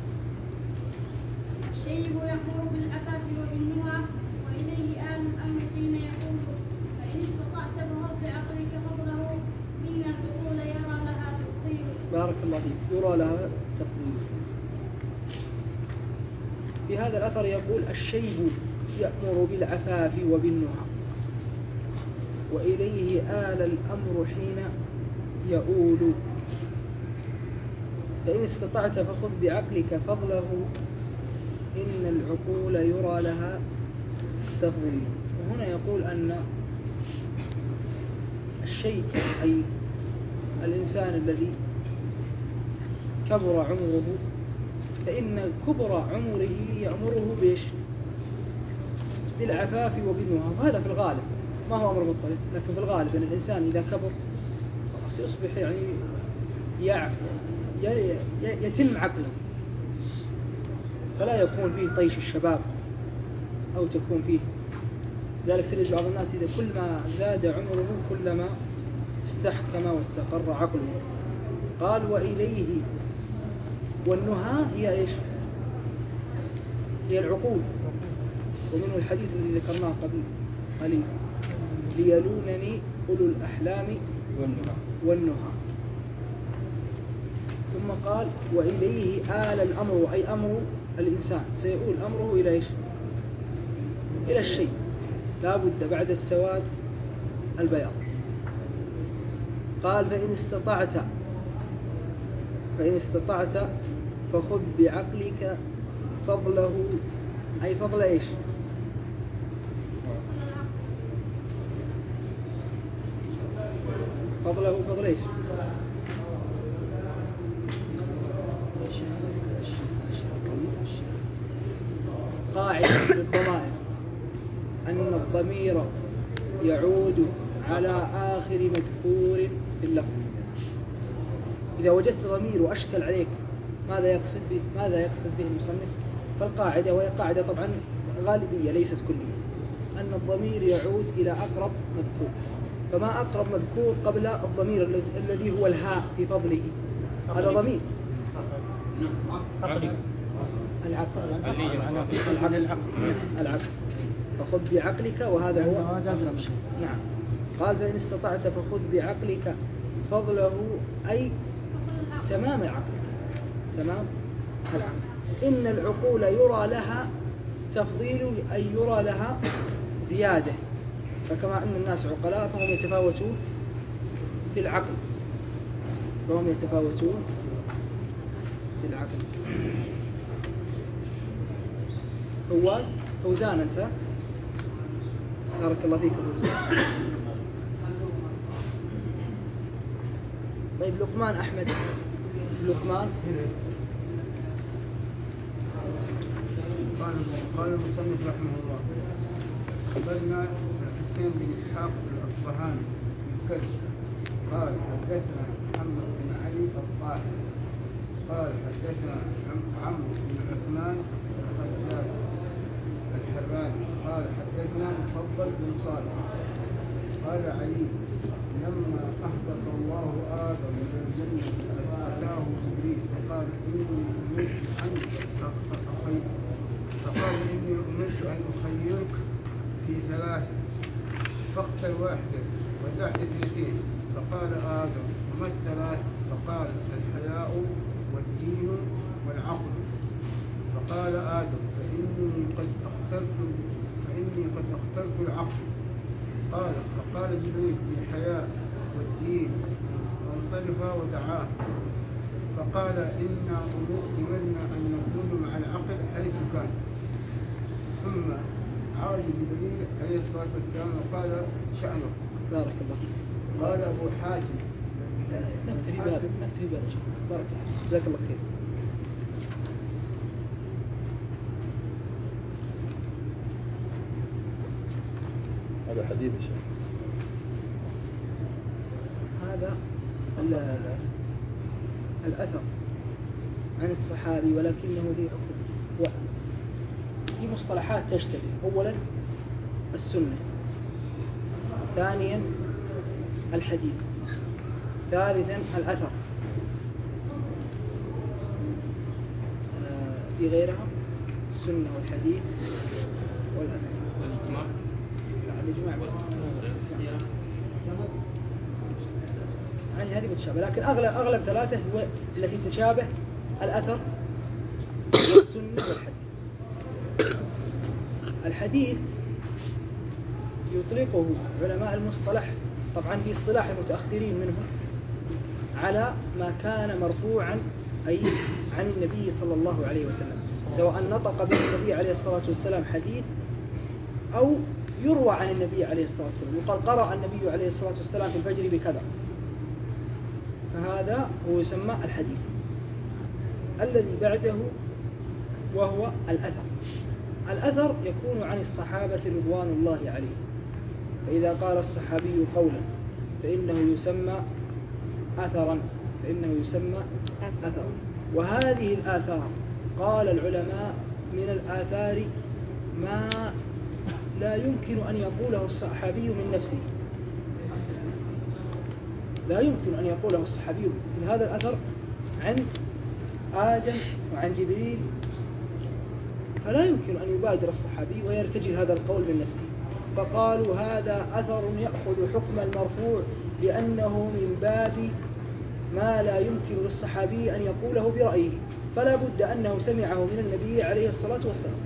الشيب يأمر بالعفاف وبالنهى وإليه آل الأمر حين يقول فإن استطعت بغض عقلك فضله إن العقول يرى لها تفضيل. بارك الله فيك. يرى لها تفضيل. في هذا الأثر يقول الشيب يأمر بالعفاف وبالنهى وإليه آل الأمر حين يؤول فإن استطعت فخذ بعقلك فضله إن العقول يرى لها تفضيل. وهنا يقول أن الشيء أي الإنسان الذي كبر عمره فإن كبر عمره يأمره بإيش؟ بالعفاف وبالنهى. وهذا في الغالب ما هو أمر مضطرد، لكن في الغالب أن الإنسان إذا كبر يصبح يعني يعفو يتم عقله، فلا يكون فيه طيش الشباب أو تكون فيه. ذلك تجد بعض الناس إذا كل ما زاد عمره كلما استحكم واستقر عقله. قال وإليه، والنهى هي إيش؟ هي العقول، ومنه الحديث الذي ذكرناه قبل قليل ليلونني أولو الأحلام والنهى. ثم قال وإليه آل الأمر، أي أمر الإنسان سيؤول أمره إلى إيش؟ إلى الشيء، لا بد بعد السواد البياض. قال فإن استطعت فإن استطعت فخذ بعقلك فضله، أي فضل إيش؟ فضله فضل إيش؟ قاعدة للضمائر أن الضمير يعود على آخر مذكور في اللفظ. إذا وجدت ضمير وأشكل عليك ماذا يقصد به ماذا يقصد به المصنف، فالقاعدة، وهي قاعدة طبعا غالبية ليست كلية، أن الضمير يعود إلى أقرب مذكور، فما أقرب مذكور قبل الضمير الذي هو الهاء في فضله، هذا ضمير العقل العقل العقل فخذ بعقلك، وهذا هو نعم. قال فإن استطعت فخذ بعقلك فضله، أي تمام العقل، تمام العقل. إن العقول يرى لها تفضيل، أي يرى لها زيادة، فكما أن الناس عقلاء فهم يتفاوتون في العقل فهم يتفاوتون في العقل. فواز فوزان أنت، بارك الله فيك. طيب لقمان أحمد، لقمان. قال قال المصنف رحمه الله أخبرنا الحسين بن إسحاق الأصبهاني من كلب قال حدثنا محمد بن علي الطاهر قال حدثنا عمرو بن عثمان الخزاز الحراني قال حدثنا مفضل بن صالح قال علي لما أهبط الله آدم من الجنة أتاه جبريل فقال إني أمرت أن فقال إني أمرت أن أخيرك في ثلاث فاختر واحدة ودع اثنتين. فقال آدم وما الثلاث؟ فقال الحياء والدين والعقل. فقال آدم فإني قد اخترت فإني قد اخترت العقل. قال فقال جبريل بالحياء والدين وانصرفا ودعاه. فقال إنا أمرنا أن نكون مع العقل حيث كان. ثم عاد جبريل عليه الصلاة والسلام وقال شأنه. بارك الله. قال أبو حاتم نكتفي بهذا نكتفي بهذا. بارك الله، جزاك الله خير. هذا حديث يا شيخ. هذا الأثر عن الصحابي ولكنه ذي حكم في مصطلحات تشتبه. أولا السنة، ثانيا الحديث، ثالثا الأثر. في غيرها السنة والحديث والأثر والإجماع. الإجماع يعني هذه متشابه، لكن أغلب أغلب ثلاثة هو التي تشابه الأثر والسنة والحديث. الحديث يطلقه علماء المصطلح طبعا في اصطلاح المتأخرين منهم على ما كان مرفوعا أي عن النبي صلى الله عليه وسلم، سواء نطق به النبي عليه الصلاة والسلام حديث أو يروى عن النبي عليه الصلاة والسلام، يقال قرأ النبي عليه الصلاة والسلام في الفجر بكذا، فهذا هو يسمى الحديث. الذي بعده وهو الأثر. الأثر يكون عن الصحابة رضوان الله عليهم، فإذا قال الصحابي قولا فإنه يسمى أثرا فإنه يسمى أثرا. وهذه الآثار قال العلماء من الآثار ما لا يمكن أن يقوله الصحابي من نفسه، لا يمكن أن يقوله الصحابي في هذا الأثر عن آدم وعن جبريل فلا يمكن أن يبادر الصحابي ويرتجل هذا القول من نفسه، فقالوا هذا أثر يأخذ حكم المرفوع لأنه من باب ما لا يمكن للصحابي أن يقوله برأيه، فلا بد أنه سمعه من النبي عليه الصلاة والسلام.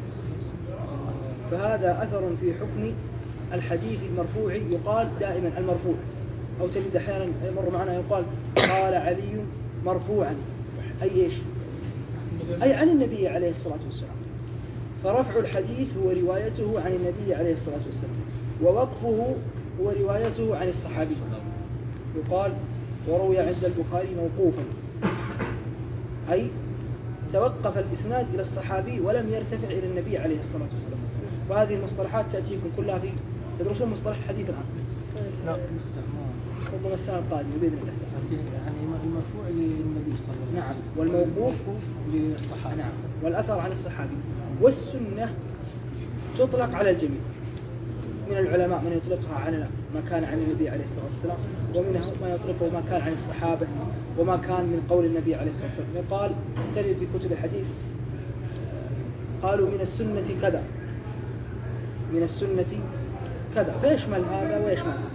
فهذا أثر في حكم الحديث المرفوع، يقال دائما المرفوع، أو تجد أحيانا يمر معنا يقال قال علي مرفوعا، أي إيش؟ أي عن النبي عليه الصلاة والسلام. فرفع الحديث هو روايته عن النبي عليه الصلاة والسلام، ووقفه هو روايته عن الصحابي. يقال وروي عند البخاري موقوفا، أي توقف الإسناد إلى الصحابي ولم يرتفع إلى النبي عليه الصلاة والسلام. وهذه المصطلحات تأتيكم كلها في تدرسون مصطلح الحديث الآن. لا ربما السنة القادمة بإذن الله تعالى. يعني المرفوع للنبي صلى الله عليه وسلم. نعم. والموقوف للصحابة. نعم. والأثر عن الصحابي. والسنة تطلق على الجميع. من العلماء من يطلقها على ما كان عن النبي عليه الصلاة والسلام، ومنهم ما يطلقه ما كان عن الصحابة وما كان من قول النبي عليه الصلاة والسلام. يقال تجد في كتب الحديث قالوا من السنة كذا، من السنة كذا، فيشمل هذا ويشمل هذا.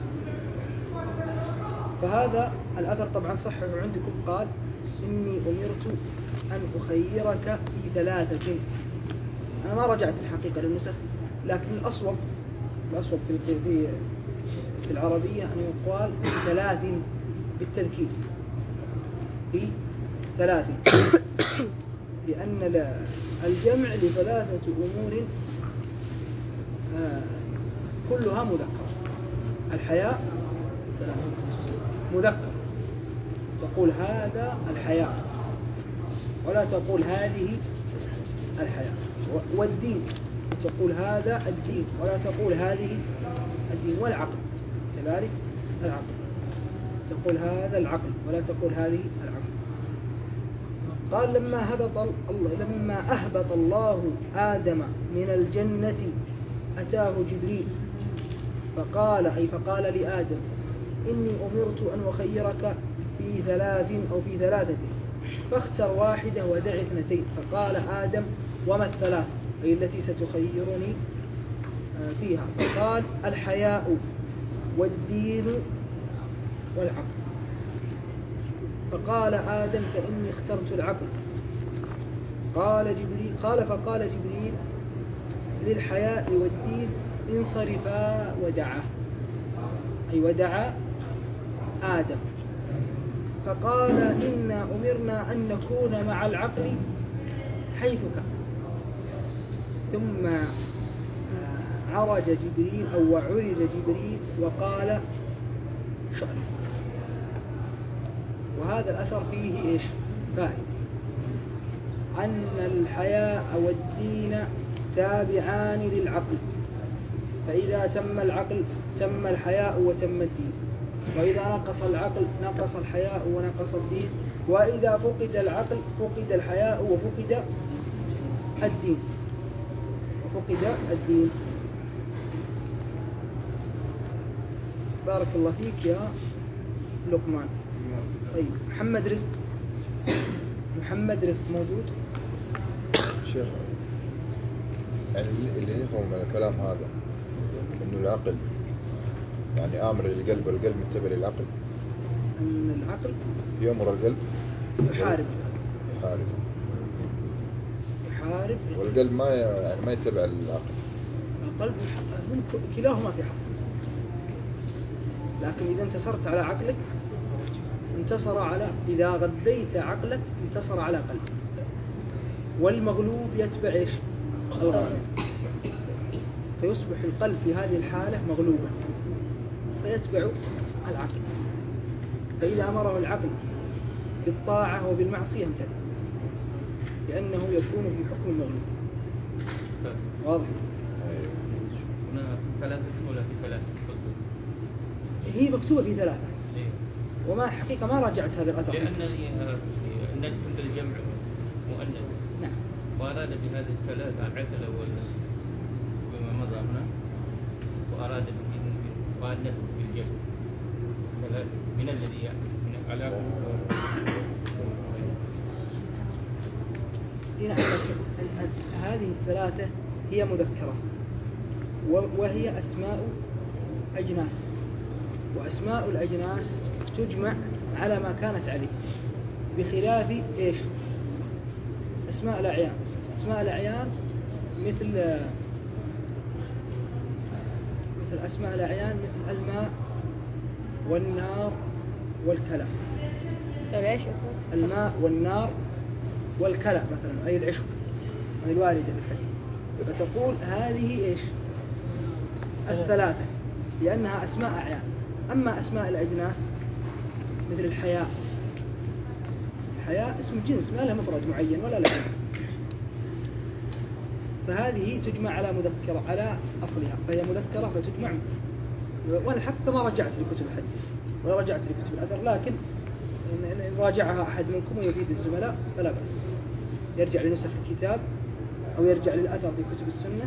فهذا الأثر طبعا صحه عندكم، قال إني أمرت أن أخيرك في ثلاثة. أنا ما رجعت الحقيقة للنسخ، لكن الأصوب الأصوب في في في العربية أن يقال ثلاث بالتذكير، في ثلاث، لأن الجمع لثلاثة أمور كلها مذكر. الحياء مذكر، تقول هذا الحياء ولا تقول هذه الحياء. والدين تقول هذا الدين ولا تقول هذه الدين. والعقل كذلك، العقل تقول هذا العقل ولا تقول هذه العقل. قال لما هبط الله لما أهبط الله آدم من الجنة أتاه جبريل فقال أي فقال لآدم إني أمرت أن أخيرك في ثلاث أو في ثلاثة فاختر واحدة ودع اثنتين. فقال آدم وما الثلاث أي التي ستخيرني فيها؟ فقال الحياء والدين والعقل. فقال آدم فإني اخترت العقل. قال جبريل قال فقال جبريل للحياء والدين انصرفا ودعا أي ودعا آدم. فقال إنا أمرنا أن نكون مع العقل حيث كان. ثم عرج جبريل أو عرج جبريل وقال شأن. وهذا الأثر فيه إيش؟ فاهم أن الحياء والدين تابعان للعقل، فإذا تم العقل تم الحياء وتم الدين، وإذا نقص العقل نقص الحياء ونقص الدين، وإذا فقد العقل فقد الحياء وفقد الدين وفقد الدين. بارك الله فيك يا لقمان. طيب محمد رزق، محمد رزق موجود؟ شيخ يعني اللي نفهم من الكلام هذا إنه العقل يعني آمر للقلب والقلب متبع للعقل، أن العقل يأمر القلب يحارب يحارب يحارب والقلب ما يعني ما يتبع العقل. القلب كلاهما في حق، لكن إذا انتصرت على عقلك انتصر على إذا غذيت عقلك انتصر على قلبك، والمغلوب يتبع إيش؟ الغالب، فيصبح القلب في هذه الحالة مغلوبا فيتبع العقل. فإذا أمره العقل بالطاعة وبالمعصية امتنع، لأنه يكون في حكم المغلوب. واضح؟ هنا ثلاثة ولا في ثلاثة؟ هي مكتوبة في ثلاثة، وما حقيقة ما راجعت هذا الأثر لأن النجم عند الجمع مؤنث. نعم. وأراد بهذه الثلاث العقل وما مضى هنا، وأراد مؤنث بالجمع ثلاث من الذي يعني من على نعم. هذه الثلاثة هي مذكرة وهي أسماء أجناس، وأسماء الأجناس تجمع على ما كانت عليه، بخلاف إيش؟ أسماء الأعيان. أسماء الأعيان مثل مثل أسماء الأعيان مثل الماء والنار والكلى. الماء والنار والكلى مثلا، أي العشق، أي الوالدة بالحديث. فتقول هذه إيش؟ الثلاثة، لأنها أسماء أعيان. أما أسماء الأجناس مثل الحياء، الحياء اسم جنس ما له مفرد معين ولا له، فهذه تجمع على مذكرة على أصلها، فهي مذكرة فتجمع. وأنا حتى ما رجعت لكتب الحديث ولا رجعت لكتب الأثر، لكن إن راجعها أحد منكم ويفيد الزملاء فلا بأس، يرجع لنسخ الكتاب أو يرجع للأثر في كتب السنة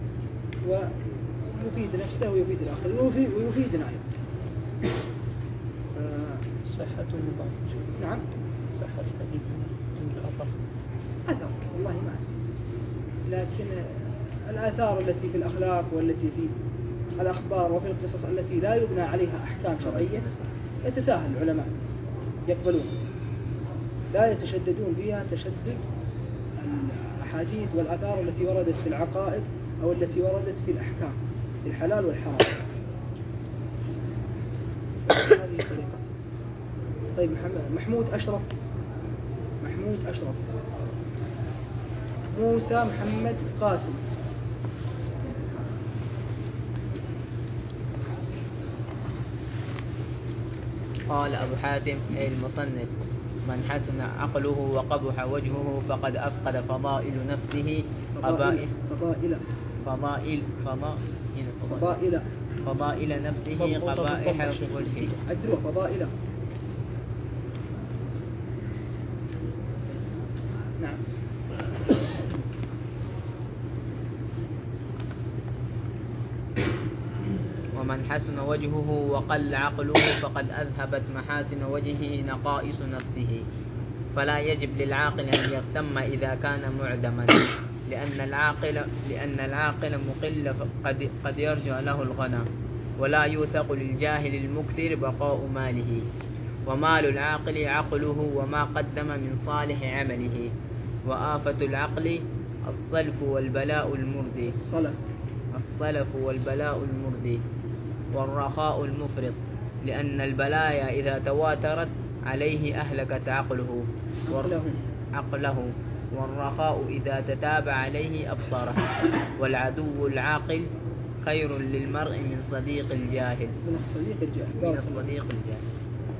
ويفيد نفسه ويفيد الآخر ويفيد ويفيدنا أيضا. صحة المضاف. نعم. صحة الحديث عند الأثر. أثر والله ما أدري، لكن الآثار التي في الأخلاق والتي في الأخبار وفي القصص التي لا يبنى عليها أحكام شرعية يتساهل العلماء، يقبلون، لا يتشددون فيها تشدد الأحاديث والآثار التي وردت في العقائد أو التي وردت في الأحكام في الحلال والحرام. هذه طريقة. طيب محمود أشرف، محمود أشرف. موسى محمد قاسم. قال أبو حاتم أي المصنف: من حسن عقله وقبح وجهه فقد أفقد فضائل نفسه قبائل فضائل فضائل فضائل فضائل فضائل نفسه قبائح وجهه. أدروا فضائل. نعم. ومن حسن وجهه وقل عقله فقد أذهبت محاسن وجهه نقائص نفسه، فلا يجب للعاقل أن يغتم إذا كان معدما، لأن العاقل لأن العاقل مقل قد قد يرجع له الغنى، ولا يوثق للجاهل المكثر بقاء ماله. ومال العاقل عقله وما قدم من صالح عمله، وآفة العقل الصلف والبلاء المردي الصلف والبلاء المردي والرخاء المفرط، لأن البلايا إذا تواترت عليه أهلكت عقله عقله والرخاء إذا تتابع عليه أبصره. والعدو العاقل خير للمرء من صديق الجاهل من الصديق الجاهل من الصديق الجاهل.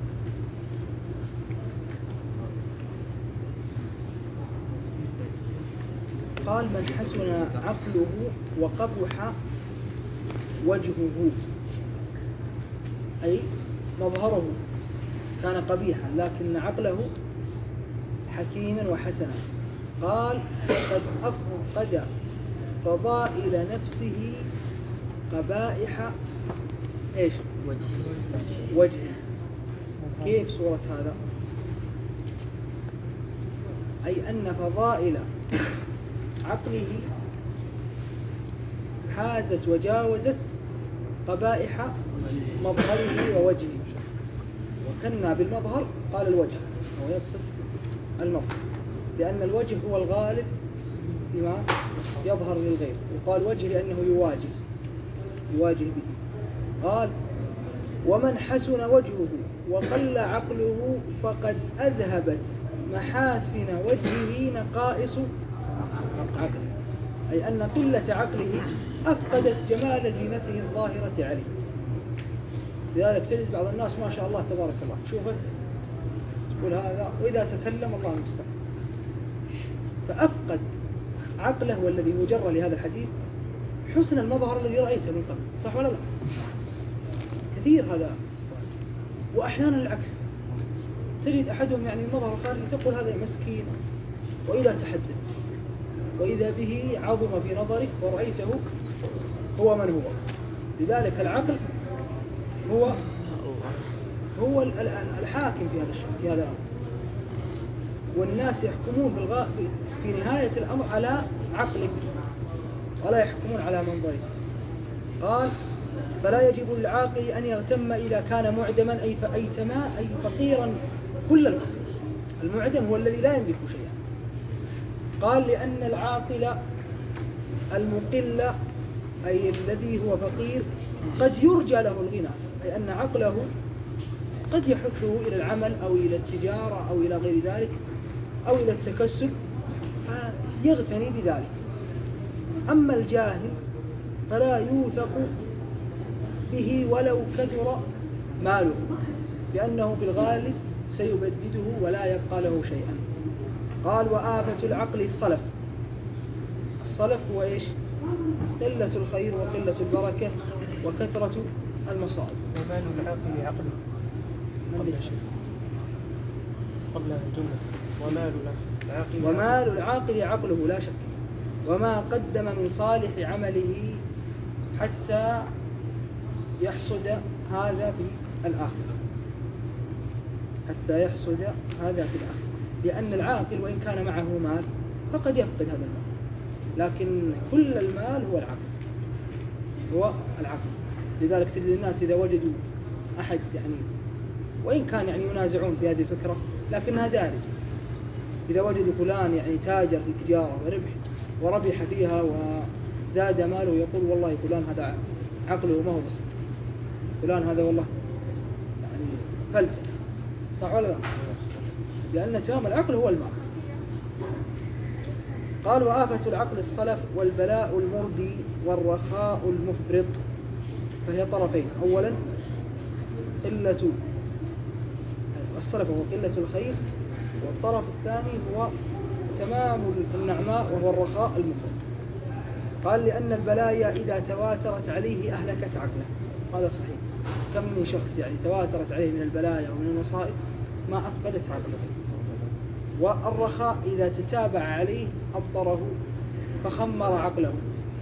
قال: من حسن عقله وقبح وجهه، أي مظهره كان قبيحا لكن عقله حكيما وحسنا. قال: قد أفقد فضائل نفسه قبائح إيش؟ وجهه. كيف صورة هذا؟ أي أن فضائل عقله حازت وجاوزت قبائح مظهره ووجهه. وكنا بالمظهر قال الوجه، هو يقصد المظهر، لأن الوجه هو الغالب فيما يظهر للغير، وقال وجه لأنه يواجه يواجه به. قال: ومن حسن وجهه وقل عقله فقد أذهبت محاسن وجهه نقائص عقله، أي أن قلة عقله أفقدت جمال زينته الظاهرة عليه. لذلك تجد بعض الناس ما شاء الله تبارك الله تشوفه تقول هذا، وإذا تكلم الله المستعان. فأفقد عقله والذي هو جر لهذا الحديث حسن المظهر الذي رأيته من قبل، صح ولا لا؟ كثير هذا. وأحيانا العكس، تجد أحدهم يعني المظهر الخارجي تقول هذا مسكين، وإذا تحدث وإذا به عظم في نظرك ورأيته هو من هو. لذلك العقل هو هو الحاكم في هذا الشيء، في هذا الأمر. والناس يحكمون بالغاء في نهاية الأمر على عقلك ولا يحكمون على منظرك. قال فلا يجب للعاقل أن يغتم إذا كان معدما أي فأيتما أي فقيرا كل الفقر. المعدم هو الذي لا يملك شيئا. قال لأن العاقل المقل أي الذي هو فقير قد يرجى له الغنى، أي أن عقله قد يحثه إلى العمل أو إلى التجارة أو إلى غير ذلك أو إلى التكسب فيغتني بذلك. أما الجاهل فلا يوثق به ولو كثر ماله، لأنه في الغالب سيبدده ولا يبقى له شيئا. قال وآفة العقل الصلف. الصلف هو إيش؟ قلة الخير وقلة البركة وكثرة المصائب. ومال العاقل عقله قبل شيء قبل الجملة. ومال العاقل ومال العاقل عقله لا شك، وما قدم من صالح عمله حتى يحصد هذا في الآخرة، حتى يحصد هذا في الآخرة. لأن العاقل وإن كان معه مال فقد يفقد هذا المال، لكن كل المال هو العقل، هو العقل. لذلك تجد الناس إذا وجدوا أحد يعني وإن كان يعني ينازعون في هذه الفكرة لكنها دارجة، إذا وجدوا فلان يعني تاجر في التجارة وربح وربح فيها وزاد ماله يقول والله فلان هذا عقله ما هو بسيط، فلان هذا والله يعني فلسفة، صح ولا لا؟ لأن تمام العقل هو المال. قال وآفة العقل الصلف والبلاء المردي والرخاء المفرط، فهي طرفين. أولا قلة الصلف وهو قلة الخير، والطرف الثاني هو تمام النعماء وهو الرخاء المفرط. قال لأن البلايا إذا تواترت عليه أهلكت عقله، هذا صحيح. كم من شخص يعني تواترت عليه من البلايا ومن المصائب ما أفقدت عقله. والرخاء إذا تتابع عليه أبطره فخمر عقله،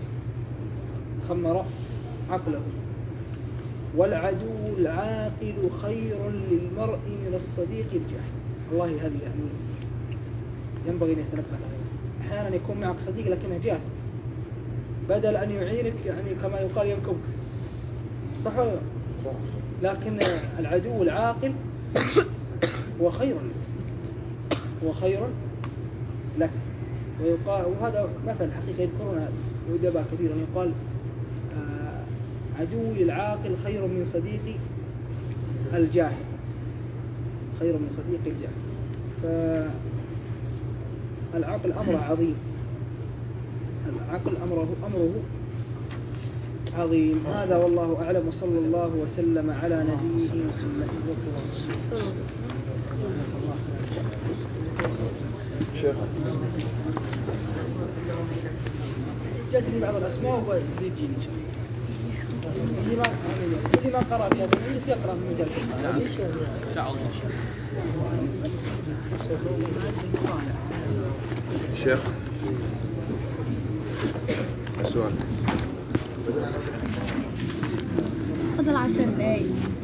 خمر عقله. والعدو العاقل خير للمرء من الصديق الجاهل. والله هذه يعني ينبغي أن يتنبه عليها. أحيانا يكون معك صديق لكنه جاهل، بدل أن يعينك يعني كما يقال ينكبك، صح ولا لا؟ لكن العدو العاقل هو خير لك، هو خير لك. ويقال وهذا مثل حقيقة يذكرون الأدباء كثيرا، يقال آه عدوي العاقل خير من صديقي الجاهل، خير من صديقي الجاهل. فالعقل أمره عظيم، العقل أمره أمره عظيم. هذا والله أعلم، وصلى الله وسلم على نبيه محمد. شيخ جاتني بعض الأسماء وبيجيني إن شاء الله. اللي ما اللي ما قرأ في هذا المجلس يقرأ في مجال إن شاء الله. شيخ سؤال. فضل عشر دقايق.